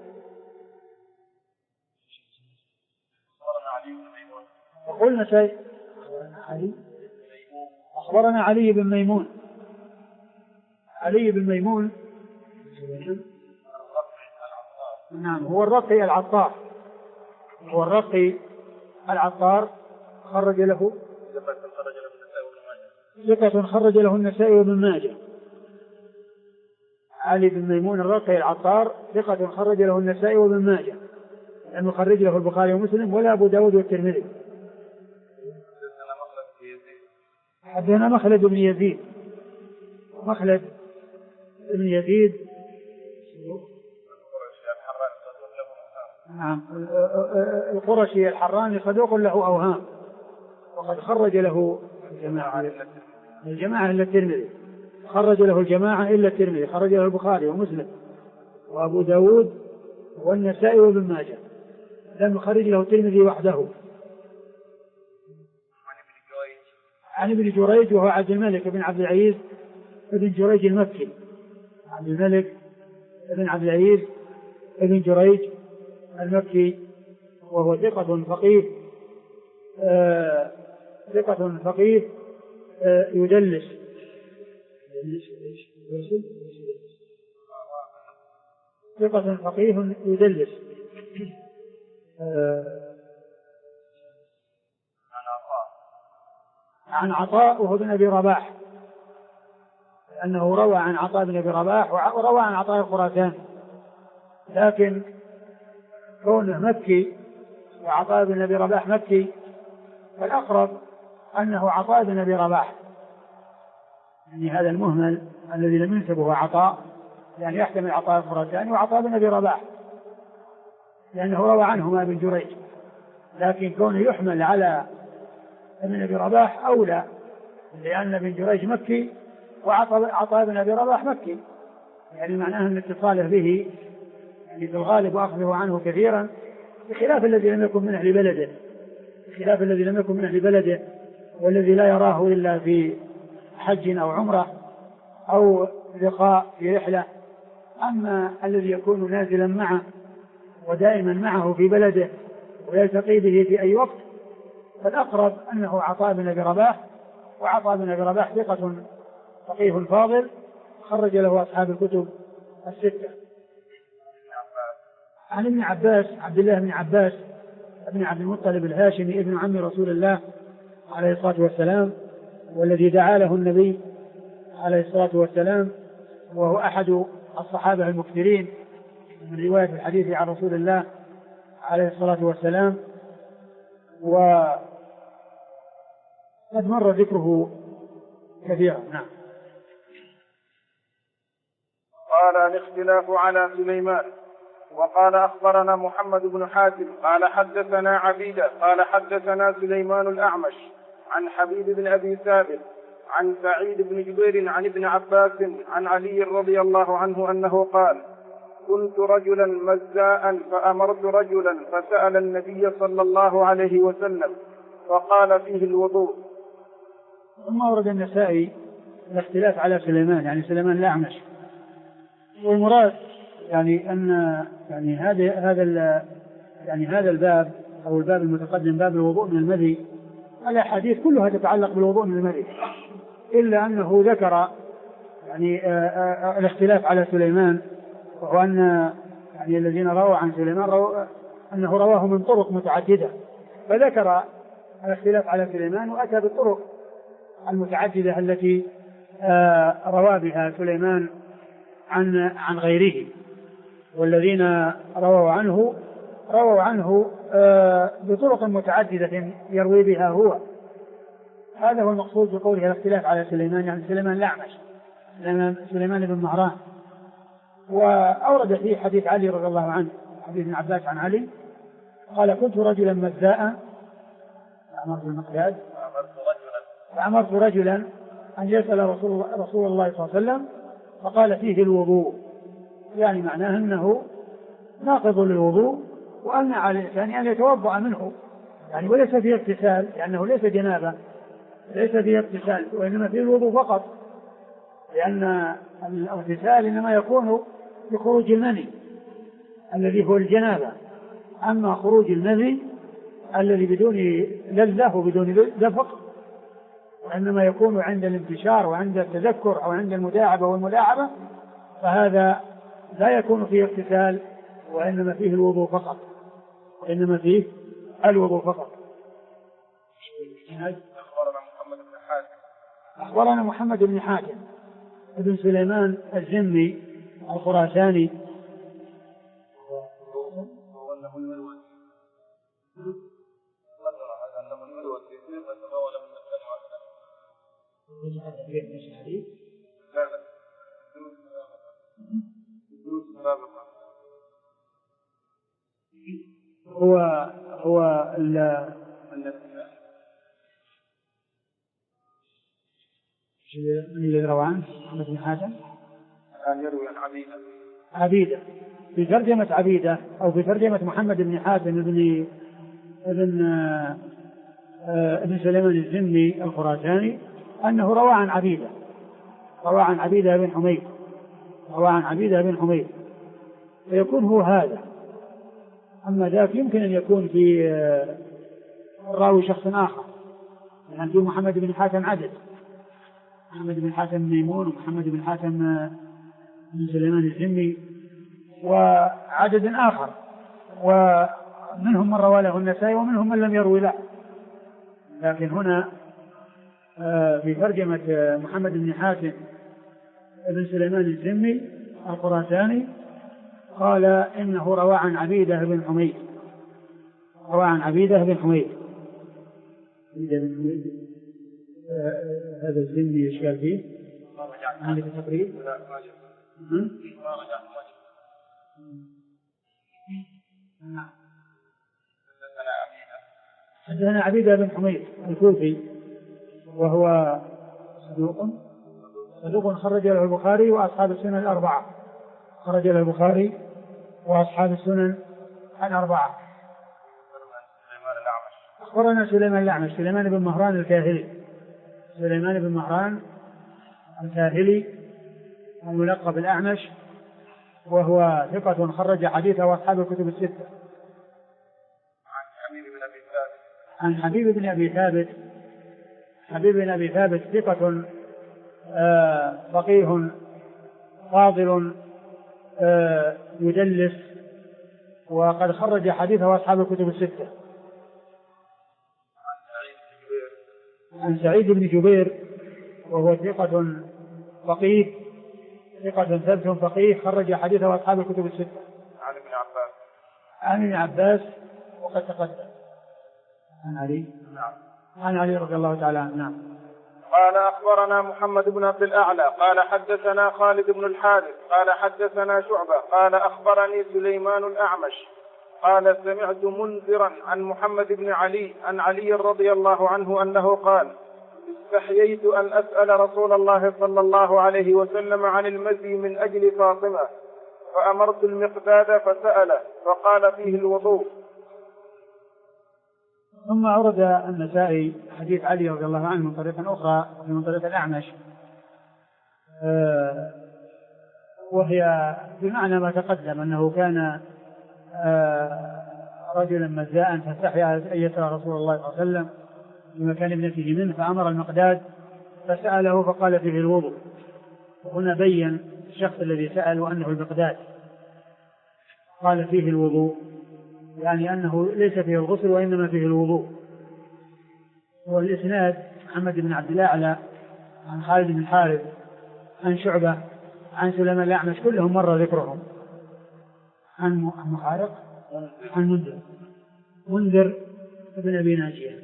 وقلنا شيء. أخبرنا علي بن ميمون. علي بن ميمون نعم هو الرقي العطار. هو الرقي العطار خرج له ثقة خرج له النسائي وابن ماجه. علي بن ميمون الرقي العطار ثقة خرج له النسائي وابن ماجه، لأنه خرج له البخاري ومسلم ولا أبو داود والترمذي. حدثنا مخلد بن يزيد. مخلد بن يزيد نعم القرشي الحراني صدوق له أوهام، وقد خرج له الجماعة إلا الترمذي. خرج له الجماعة إلا الترمذي، خرج له البخاري ومسلم وأبو داود والنسائي وابن ماجه، لم يخرج له الترمذي وحده. عن ابن جريج وهو عبد الملك بن عبد العزيز ابن جريج المكي. عبد الملك بن عبد العزيز ابن جريج المكي، وهو ثقة فقيه ثقة فقيه يدلس ثقة فقيه يدلس عن عطاء وهو بن أبي رباح، لأنه روى عن عطاء بن أبي رباح وروى عن عطاء الخراساني، لكن كونه مكي وعطاء بن أبي رباح مكي فالأقرب أنه عطاء بن أبي رباح، يعني هذا المهمل الذي لم ينسبه عطاء يعني يحتمل عطاء الخراساني وعطاء بن أبي رباح، لأنه روى عنهما ابن جريج، لكن كونه يحمل على ابن أبي رباح أولى، لأن ابن جريج مكي وعطاء بن أبي رباح مكي، يعني معناه أن اتصاله به يعني في الغالب وأخذه عنه كثيرا، بخلاف الذي لم يكن من أهل بلده، بخلاف الذي لم يكن من أهل بلده والذي لا يراه إلا في حج أو عمرة أو لقاء في رحلة. أما الذي يكون نازلا معه ودائما معه في بلده ويلتقي به في أي وقت فالأقرب أنه عطاء بن أبي رباح، وعطاء بن أبي رباح ثقة فقيه فاضل خرج له أصحاب الكتب الستة. عن ابن عباس عبد الله بن عباس ابن عبد المطلب الهاشمي ابن عم رسول الله عليه الصلاة والسلام، والذي دعا له النبي عليه الصلاة والسلام، وهو أحد الصحابة المكثرين من رواية الحديث عن رسول الله عليه الصلاة والسلام، وقد مر ذكره كثيرا. نعم. قال الاختلاف على سليمان. وقال أخبرنا محمد بن حاتم قال حدثنا عبيدة قال حدثنا سليمان الأعمش عن حبيب بن أبي ثابت عن سعيد بن جبير عن ابن عباس عن علي رضي الله عنه أنه قال: كنت رجلا مزاء فأمرت رجلا فسأل النبي صلى الله عليه وسلم فقال فيه الوضوء. ثم ورد النسائي الاختلاف على سليمان، يعني سليمان الأعمش، والمراد يعني أن يعني هذا الباب أو الباب المتقدم باب الوضوء من المذي، الأحاديث كلها تتعلق بالوضوء من المذي، إلا أنه ذكر يعني الاختلاف على سليمان، وهو أن يعني الذين رووا عن سليمان أنه رواه من طرق متعددة، فذكر الاختلاف على سليمان وأتى بالطرق المتعددة التي روى بها سليمان عن غيره، والذين رووا عنه بطرق متعددة يروي بها هو. هذا هو المقصود بقوله الاختلاف على سليمان، يعني سليمان الأعمش سليمان بن مهران. وأورد فيه حديث علي رضي الله عنه، حديث ابن عباس عن علي قال: كنت رجلا مزاء فأمرت رجلا أن يسأل رسول الله صلى الله عليه وسلم فقال فيه الوضوء، يعني معناه أنه ناقض للوضوء، وأن على الإنسان أن يتوضأ منه، يعني وليس فيه اغتسال، لأنه ليس جنابة، ليس فيه اغتسال، وإنما فيه الوضوء فقط، لأن الاغتسال إنما يكون بخروج المني الذي هو الجنابة. أما خروج المني الذي بدون لذة وبدون دفق وإنما يكون عند الانتشار وعند التذكر أو عند المداعبة والملاعبة فهذا لا يكون فيه اغتسال وإنما فيه الوضوء فقط. وإنما فيه الوضوء فقط. أخبرنا محمد بن حاتم ابن سليمان الزمي الخراساني هو الذي روى عنه محمد بن حاتم يروي عن عبيدة في ترجمة عبيدة أو في ترجمة محمد بن حاتم ابن سليمان الزمي الخراساني أنه روى عن عبيدة بن حميد فيكون هو هذا. أما ذاك يمكن أن يكون في راوي شخص آخر يعني في محمد بن حاتم عدد محمد بن حاتم ميمون ومحمد بن حاتم بن سليمان الزمي وعدد آخر ومنهم من روى له النسائي ومنهم من لم يروي له. لكن هنا في ترجمة محمد بن حاتم بن سليمان الزمي الخراساني قال إنه روى عن عبيدة بن حميد هذا الزمي إشكال فيه عندك تقريب حدثنا عبيدة بن حميد الكوفي وهو صدوق خرج له البخاري وأصحاب السنن الأربعة. أخبرنا سليمان الأعمش سليمان بن مهران الكاهلي الملقب الأعمش وهو ثقة خرج حديثه وأصحاب الكتب الستة. عن حبيب بن أبي ثابت ثقة فقيه فاضل يدلس وقد خرج حديثه أصحاب الكتب الستة. عن سعيد بن جبير وهو ثقة فقيه ثبت فقيه خرج حديثه أصحاب الكتب الستة. عن ابن عباس وقد تقدم. عن علي رضي الله تعالى عنه. نعم. قال أخبرنا محمد بن عبد الأعلى قال حدثنا خالد بن الحارث قال حدثنا شعبة قال أخبرني سليمان الأعمش قال سمعت منذرا عن محمد بن علي عن علي رضي الله عنه أنه قال استحييت أن أسأل رسول الله صلى الله عليه وسلم عن المزي من أجل فاطمة فأمرت المقداد فسأله فقال فيه الوضوء. ثم أورد النسائي حديث علي رضي الله عنه من طريق أخرى من طريق الأعمش وهي بمعنى ما تقدم أنه كان رجلا مزاء فاستحيا أن يسأل رسول الله صلى الله عليه وسلم بمكان ابنته منه فأمر المقداد فسأله فقال فيه الوضوء. وهنا بين الشخص الذي سأل وأنه المقداد قال فيه الوضوء يعني أنه ليس فيه الغسل وإنما فيه الوضوء. والإسناد محمد بن عبد الأعلى عن خالد بن الحارث عن شعبة عن سليمان الأعمش كلهم مر ذكرهم. عن محارق عن منذر بن أبي ناجية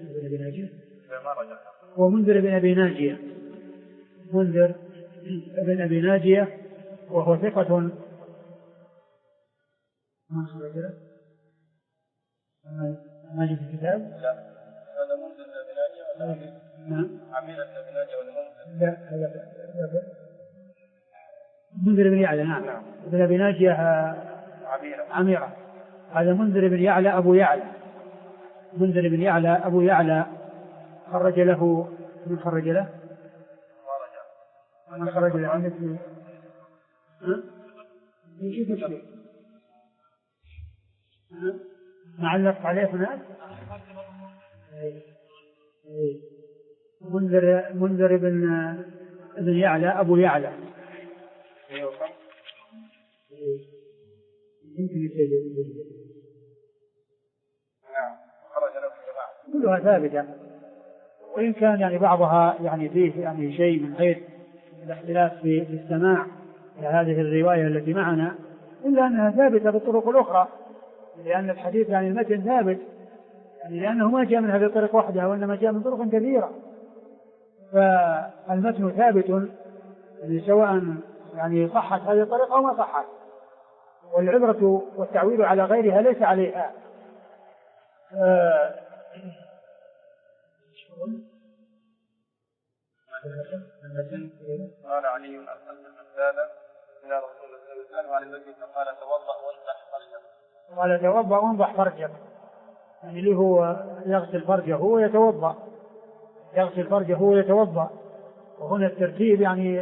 ومنذر بن أبي ناجية وهو ثقة ما جاء في الكتاب. هذا منذر بن أبي ناجية عمير بن أبي ناجية منذر بن يعلى. نعم بن أبي ناجية عميرة. هذا منذر بن يعلى أبو يعلى خرج له من خرج له عندك يجيب الشيء معلق عليه هناك منذر بن يعلى أبو يعلى يمكن يسجل كلها ثابتة، وإن كان يعني بعضها يعني فيه يعني شيء من حيث الاختلاف في السماع لهذه الرواية التي معنا، إلا أنها ثابتة بالطرق الأخرى، لأن الحديث يعني المتن ثابت، يعني لأنه ما جاء من هذه الطريق وحدها وإنما جاء من طرق كثيرة، فالمتن ثابت يعني سواء يعني صحت هذه الطريقة أو ما صحت، والعبرة والتعويل على غيرها ليس عليها. قال علي أرسلت المقداد إلى رسول الله صلى الله عليه وسلم عن النبي فقال توضأ وانضح فرجك. قال توضأ وانضح فرجك، يعني اللي هو يغسل فرجه ويتوضأ، يغسل فرجه ويتوضأ. وهنا الترتيب يعني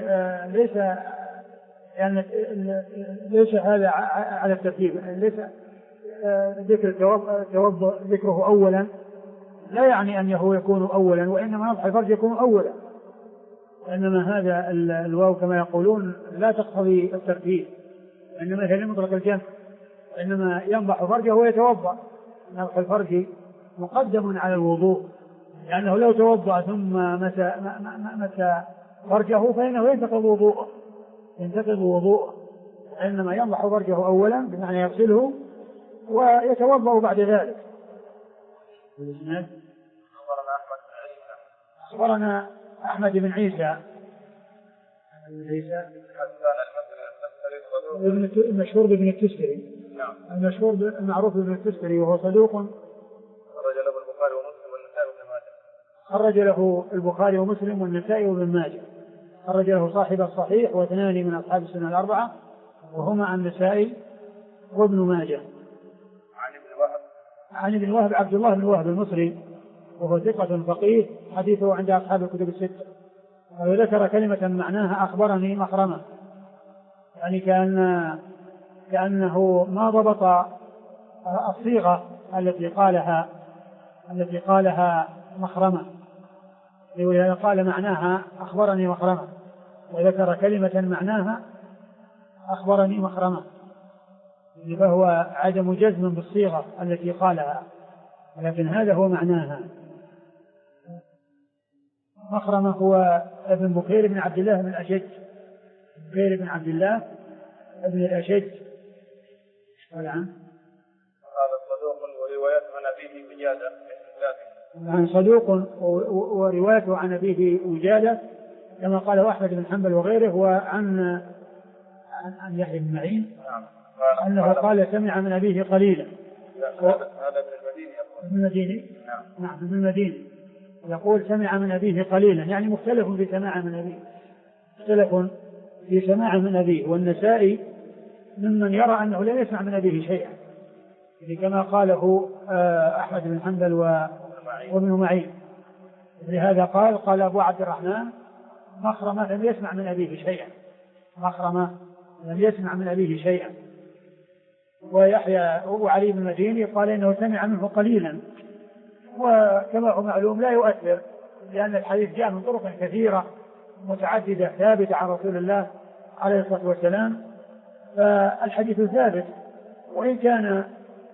ليس هذا على الترتيب، ليس ذكر التوضأ ذكره أولا لا يعني أنه يكون أولا، وإنما نضح الفرج يكون أولا، وإنما هذا الواو كما يقولون لا تقتضي الترتيب، وإنما هي لمطلق الجمع، وإنما ينضح فرجه ويتوضأ. نضح الفرج مقدم على الوضوء، لأنه لو توضأ ثم مسى فرجه فإنه ينتقض وضوءه، إنما ينضح فرجه أولا بمعنى يغسله ويتوضأ بعد ذلك. أخبرنا أحمد بن عيسى المشهور بابن التستري، المشهور المعروف بابن التستري، وهو صدوق خرج له البخاري ومسلم والنسائي وابن ماجه، خرج له صاحب الصحيح واثنان من أصحاب السنة الأربعة وهما النسائي وابن ماجه. عن ابن وهب عبد الله بن وهب المصري، وهو ثقة فقيه، حديثه عند أصحاب الكتب الستة. وذكر كلمة معناها أخبرني مخرمة، يعني كأنه ما ضبط الصيغة التي قالها مخرمة، ولهذا قال معناها أخبرني مخرمة، وذكر كلمة معناها أخبرني مخرمة، فهو عدم جزم بالصيغة التي قالها، لكن هذا هو معناها. مخرمة هو ابن بكير بن عبد الله بن الأشج، بكير بن عبد الله ابن الأشج. هذا صدوق وروايته عن أبيه وجادة. عن صدوق وروايته عن أبيه وجادة كما قاله أحمد بن حنبل وغيره، وعن يحيى بن معين أنه قال سمع من أبيه قليلا. هذا ابن المديني. نعم ابن المديني يقول سمع من أبيه قليلا، يعني مختلف في سماع من أبيه، مختلف في سماع من أبيه. والنسائي ممن يرى أنه لا يسمع من أبيه شيئا، كما قاله أحمد بن حنبل وابن معين. لهذا قال أبو عبد الرحمن مخرمة لم يسمع من أبيه شيئا، مخرمة لم يسمع من أبيه شيئا. ويحيى أبو علي بن المديني قال إنه سمع منه قليلا، وكما هو معلوم لا يؤثر، لأن الحديث جاء من طرق كثيرة متعددة ثابتة عن رسول الله عليه الصلاة والسلام، فالحديث ثابت، وإن كان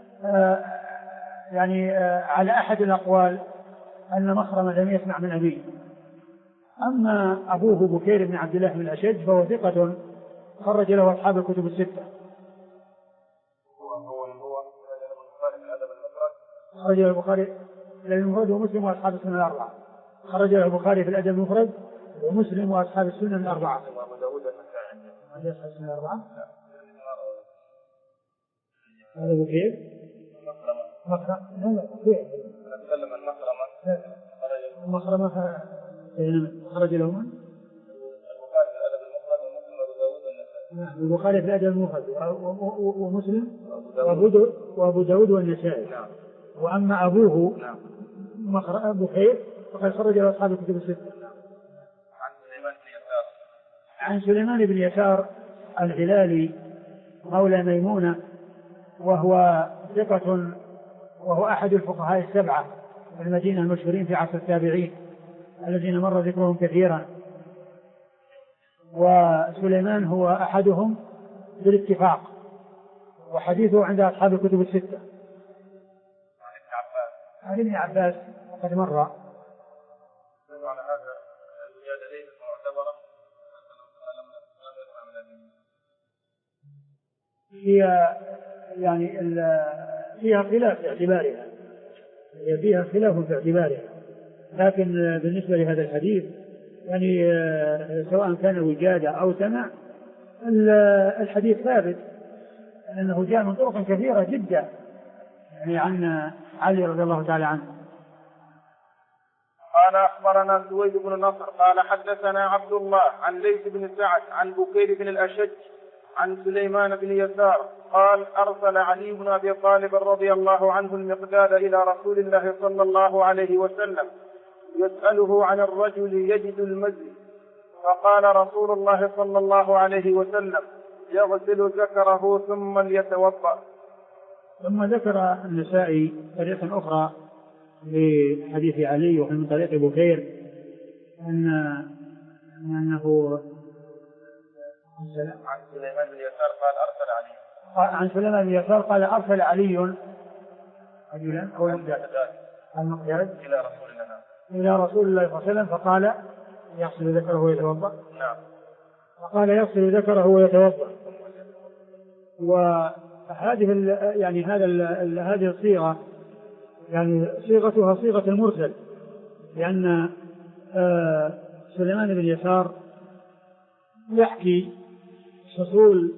يعني على أحد الأقوال أن مخرمة لم يسمع من أبيه. أما أبوه بكير بن عبد الله بن الأشج فهو ثقة خرج له أصحاب الكتب الستة. خرج له البخاري في الأدب المفرد ومسلم وأصحاب السنن الأربعة. خرج له البخاري في الأدب المفرد ومسلم وأصحاب السنن الأربعة. هذا بكير مخرمة خرج له من البخاري في الأدب المفرد ومسلم وأبو داود والنسائي. وأما أبوه بكير فقد خرج له أصحاب الكتب الستة. عن سليمان بن يسار الهلالي مولى ميمونة، وهو ثقة، وهو أحد الفقهاء السبعة في المدينة المشهورين في عصر التابعين الذين مر ذكرهم كثيرا. وسليمان هو أحدهم بالاتفاق، وحديثه عند أصحاب الكتب الستة. عن ابن عباس وقد مر. على هذا الزيادة ليست معتبرة فيها خلاف في اعتبارها، فيها خلاف في اعتبارها، لكن بالنسبة لهذا الحديث يعني سواء كان وجادة أو سمع الحديث ثابت، لأنه جاء من طرق كثيرة جدا يعني عن علي رضي الله تعالى عنه. قال أخبرنا سويد بن نصر قال حدثنا عبد الله عن ليث بن سعد عن بكير بن الأشج عن سليمان بن يسار قال أرسل علي بن أبي طالب رضي الله عنه المقداد إلى رسول الله صلى الله عليه وسلم يسأله عن الرجل يجد المزي، فقال رسول الله صلى الله عليه وسلم يغسل ذكره ثم ليتوضأ. ثم ذكر النسائي طريقة أخرى لحديث علي ومن طريق بكير أنه عن سليمان بن يسار قال أرسل علي، عن سليمان بن يسار قال أرسل علي رجلا أو المقداد إلى رسول الله صلى الله عليه وسلم فقال يغسل ذكره ويتوضأ. نعم. فقال يغسل ذكره ويتوضأ. وهذه يعني هذه الصيغة يعني صيغتها صيغة المرسل، لأن سليمان بن يسار يحكي حصول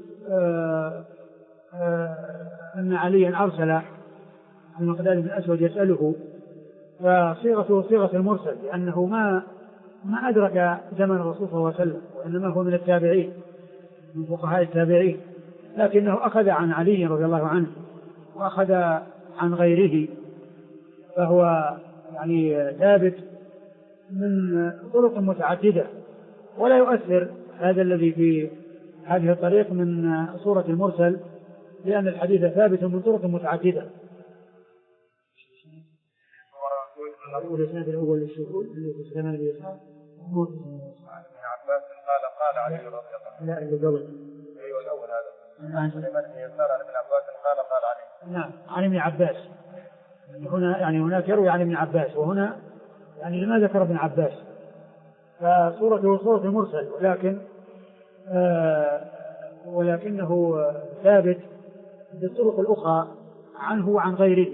أن عليا أرسل المقداد بن الأسود يسأله، فصيغته صيغة المرسل لأنه ما أدرك زمن الرسول صلى الله عليه وسلم، وإنما هو من التابعين من فقهاء التابعين، لكنه أخذ عن علي رضي الله عنه وأخذ عن غيره، فهو يعني ثابت من طرق متعددة، ولا يؤثر هذا الذي في هذه الطريق من صورة المرسل، لأن الحديث ثابت من طرق متعددة. الإسناد الأول للشهود اللي في السنة اللي يسمع ابن عباس قال علي رضي الله عنه. لا اللي قبل. أيوة الأول هذا. سليمان بن يسار عن ابن عباس قال علي. نعم عن ابن عباس. هنا يعني هناك يروي عن ابن عباس، وهنا يعني لما ذكر ابن عباس، فصورته صورة المرسل، ولكنه ثابت بالطرق الأخرى عنه وعن غيره.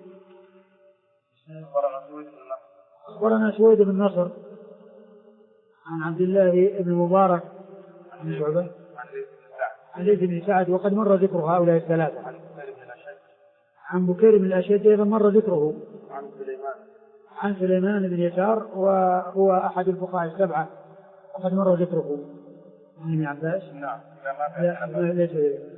أخبرنا سويد بن نصر عن عبد الله بن مبارك عن شعبة عن ليث بن سعد وقد مر ذكر هؤلاء الثلاثة. عن بكير بن الأشج أيضا مر ذكره. عن سليمان بن يسار وهو أحد الفقهاء السبعة وقد مر ذكره. عن ابن عباس. نعم. ليس.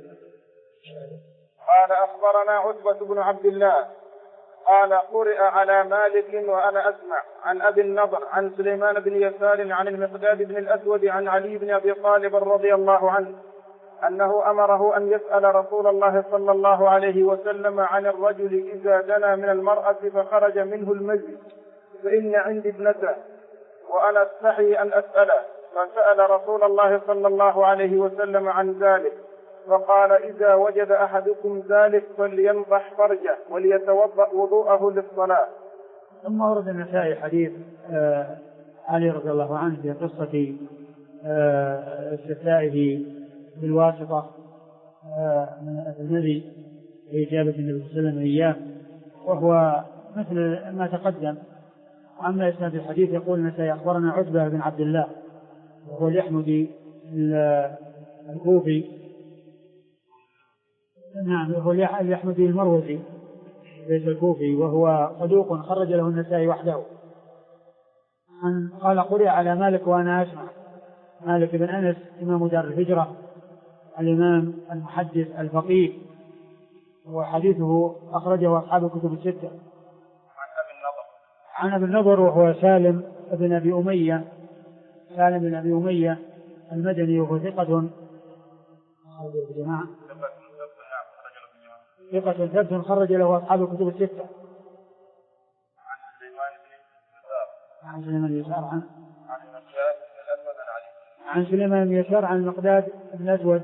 قال أخبرنا عتبة بن عبد الله قال قرئ على مالك وأنا أسمع عن أبي النضر عن سليمان بن يسار عن المقداد بن الأسود عن علي بن أبي طالب رضي الله عنه أنه أمره أن يسأل رسول الله صلى الله عليه وسلم عن الرجل إذا دنا من المرأة فخرج منه المزي فإن عندي ابنته وأنا أستحي أن أسأله، فسأل رسول الله صلى الله عليه وسلم عن ذلك فقال إذا وجد أحدكم ذلك فلينضح فرجه وليتوضأ وضوءه للصلاة. ثم ورد النسائي حديث علي رضي الله عنه في قصة استفتائه بالواسطة من النبي لإجابة النبي صلى الله عليه وسلم إياه، وهو مثل ما تقدم. أما إسناد الحديث يقول النسائي أخبرنا عتبة بن عبد الله وهو اليحمدي الكوفي، نعم هو اليحمدي المروزي ليس الكوفي، وهو صدوق خرج له النسائي وحده. قال قرئ على مالك وأنا أسمع. مالك بن أنس إمام دار الهجرة الإمام المحدث الفقيه، وحديثه أخرجه أصحاب الكتب الستة. عن أبي النضر وهو سالم بن أبي أمية المدني، وهو ثقة خرج في جماعة. ثقة ثبت خرج له أصحاب الكتب الستة. عن سليمان بن يسار عن سليمان بن يسار عن المقداد بن الأسود.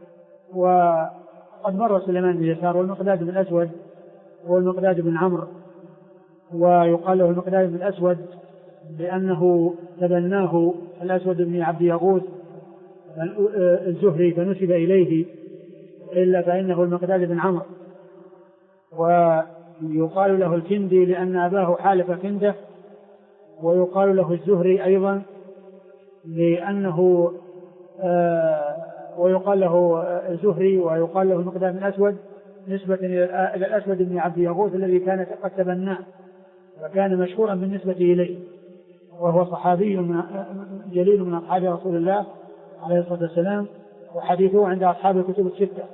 وقد مر سليمان بن يسار والمقداد بن الأسود والمقداد بن عمرو، ويقال له المقداد بن الأسود لأنه تبناه الأسود بن عبد يغوث الزهري فنسب إليه، إلا فإنه المقداد بن عمرو. ويقال له الكندي لأن أباه حالف كنده، ويقال له الزهري أيضا لأنه ويقال له الزهري ويقال له المقداد بن الأسود نسبة إلى الأسود بن عبد يغوث الذي كان قد تبناه وكان مشهورا بالنسبة إليه، وهو صحابي جليل من أصحاب رسول الله عليه الصلاة والسلام، وحديثه عند أصحاب الكتب الستة.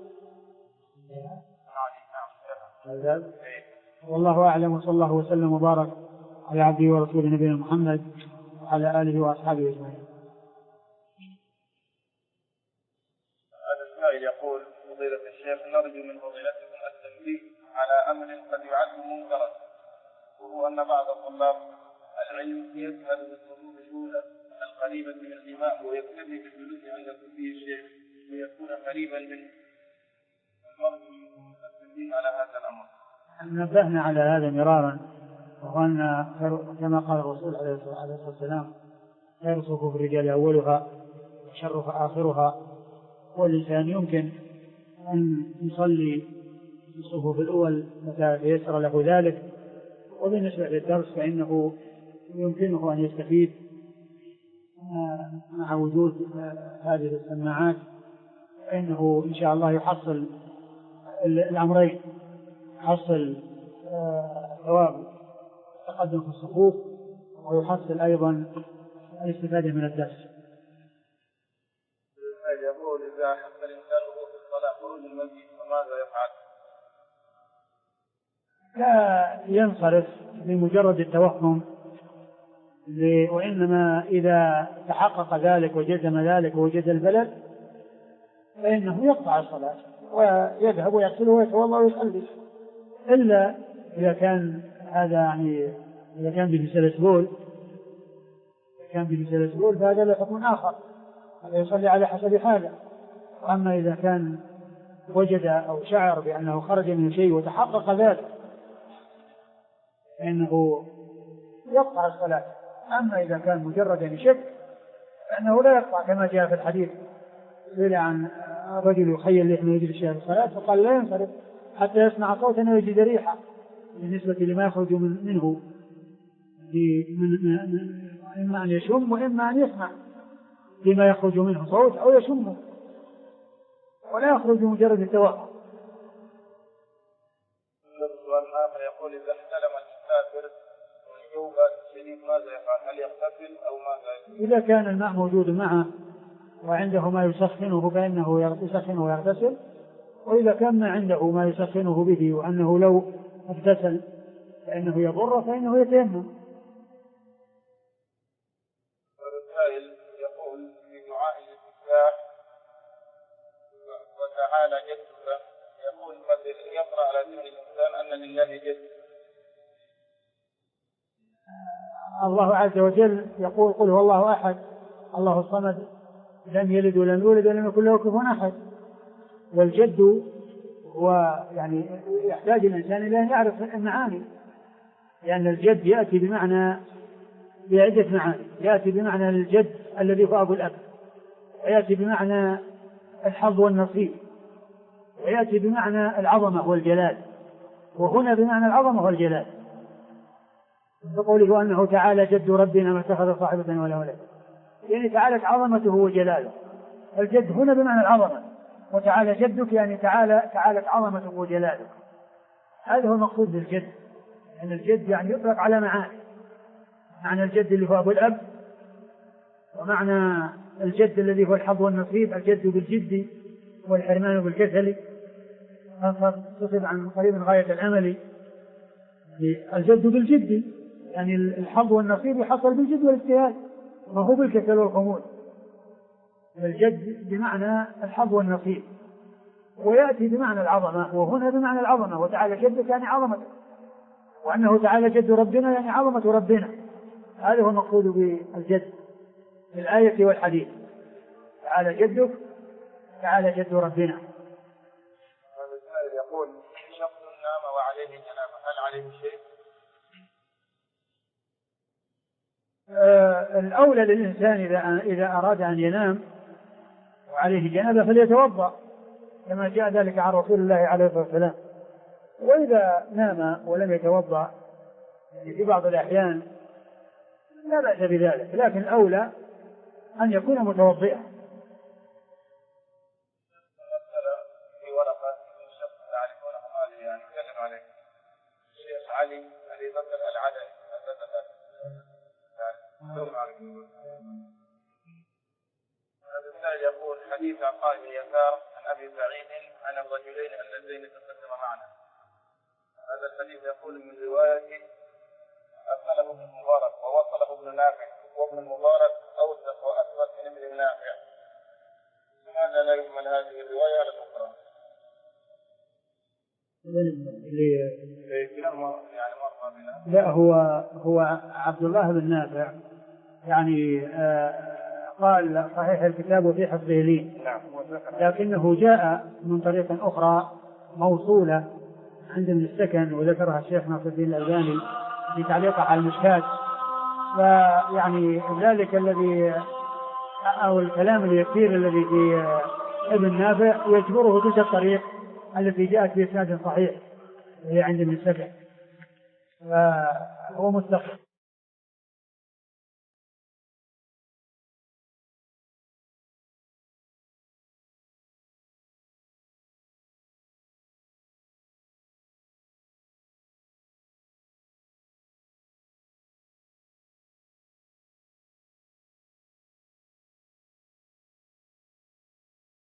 والله أعلم، وصلى الله وسلم وبارك على عبده ورسوله نبينا محمد وعلى آله وأصحابه أجمعين. هذا السائل يقول: فضيلة الشيخ، نرجو من فضيلتكم التنبيه على أمر قد يعد منكرا، وهو أن بعض طلاب العلم يسهل بالصفوف الأولى القريبة من الإمام ويكتفي بالجلوس عند كرسي الشيخ ليكون قريبا منه. نرجو منكم التنبيه على هذا الأمر. نبهنا على هذا مرارا، وأن كما قال الرسول عليه الصلاة والسلام: خير صفوف الرجال أولها وشرها آخرها. والإنسان يمكن أن يصلي في الصفوف الأول متى يسر له ذلك. وبالنسبة للدرس فإنه يمكنه أن يستفيد مع وجود هذه السماعات، فإنه إن شاء الله يحصل الأمرين، يحصل ثواب التقدم في الصفوف، ويحصل أيضا الاستفادة من الدرس. يقول: إذا حس الإنسان في الصلاة خروج المسجد فماذا يفعل؟ لا ينصرف بمجرد التوهم، وإنما إذا تحقق ذلك وجزم ذلك ووجد البلد فإنه يقطع الصلاة ويذهب ويغسله ويتوضأ ويصلي، إلا إذا كان هذا يعني إذا كان بمثل سبول فهذا له حكم آخر، هذا يصلي على حسب حاله. أما إذا كان وجد أو شعر بأنه خرج من شيء وتحقق ذلك فإنه يقطع الصلاة. أما إذا كان مجرد شك فإنه لا يقطع، كما جاء في الحديث سئل عن رجل يخيل له أنه يجد شيئا في الصلاة فقال: لا ينصرف حتى يسمع صوتا ويجد ريحة، بالنسبة لما يخرج منه إما أن يشم وإما أن يسمع لما يخرج منه صوت أو يشمه، ولا يخرج بمجرد التوقع. سؤال آخر يقول: إذا احتلم المسافر والجو بارد شديد ماذا يفعل؟ هل يغتسل أو ماذا يفعل؟ إذا كان الماء موجود معه وعنده ما يسخنه فإنه يسخنه ويغتسل، وإذا كان ما عنده ما يسخنه به وأنه لو اغتسل فإنه يضر فإنه يتيمم. السائل يقول: في دعاء الاستفتاح وتعالى جدك، يقول: قد يقرأ على ذهن الإنسان أن لله جد. الله عز وجل يقول: قل هو الله أحد الله الصمد لم يلد ولم يولد ولم يكن له كفوا أحد. والجد هو يعني يحتاج الإنسان إلى أن يعرف المعاني، لأن الجد يأتي بمعنى بعدة معاني. يأتي بمعنى الجد الذي هو أبو الأب، ويأتي بمعنى الحظ والنصيب، ويأتي بمعنى العظمة والجلال، وهنا بمعنى العظمة والجلال بقوله أنه تعالى جد ربنا ما اتخذ صاحبة ولا ولد، يعني تعالت عظمته وجلاله. الجد هنا بمعنى العظمة، وتعالى جدك يعني تعالت عظمته وجلاله. هذا هو المقصود بالجد، أن الجد يعني يطلق على معاني: معنى الجد اللي هو أبو الأب، ومعنى الجد الذي هو الحظ والنصيب، الجد بالجد والحرمان بالكسل، تصب عن قريب غاية الأمل. الجد بالجد يعني الحظ والنصيب يحصل بالجد والاجتهاد، ما هو بالكسل والخمول. الجد بمعنى الحظ والنصيب، ويأتي بمعنى العظمة، وهنا بمعنى العظمة، وتعالى جدك يعني عظمته، وأنه تعالى جد ربنا يعني عظمة ربنا. هذا هو المقصود بالجد في الآية والحديث، تعالى جدك تعالى جد ربنا. هذا السائل يقول شخص نام وعليه جنابة، هل عليه شيء؟ الأولى للإنسان إذا أراد أن ينام وعليه جنابة فليتوضأ كما جاء ذلك عن رسول الله عليه الصلاة والسلام. وإذا نام ولم يتوضأ في بعض الأحيان لا بأس بذلك، لكن الأولى أن يكون متوضئا. في ورقة الشخص تعرفونه مالي يعني يتكلم عليه الشيخ علي أبي بكر العدني هذا السائل يقول حديث عن قائم اليسار عن أبي سعيد عن الرجلين اللذين تقدم معنا. هذا الحديث يقول من رواية أرسله ابن المبارك ووصله ابن نافع، وابن المبارك أوثق وأثبت من ابن نافع. لماذا لا يكمل هذه الرواية على الأخرى؟ لا، هو عبد الله بن نافع يعني قال صحيح الكتاب في حفظه لي، لكنه جاء من طريق أخرى موصولة عند ابن السكن وذكرها الشيخ ناصر الدين الألباني في تعليقه على المشكات. فيعني ذلك الذي أو الكلام اليسير الذي في ابن نافع يجبره تلك الطريق التي جاءت بإسناد صحيح وهي عند ابن السكن، فهو مستقيم.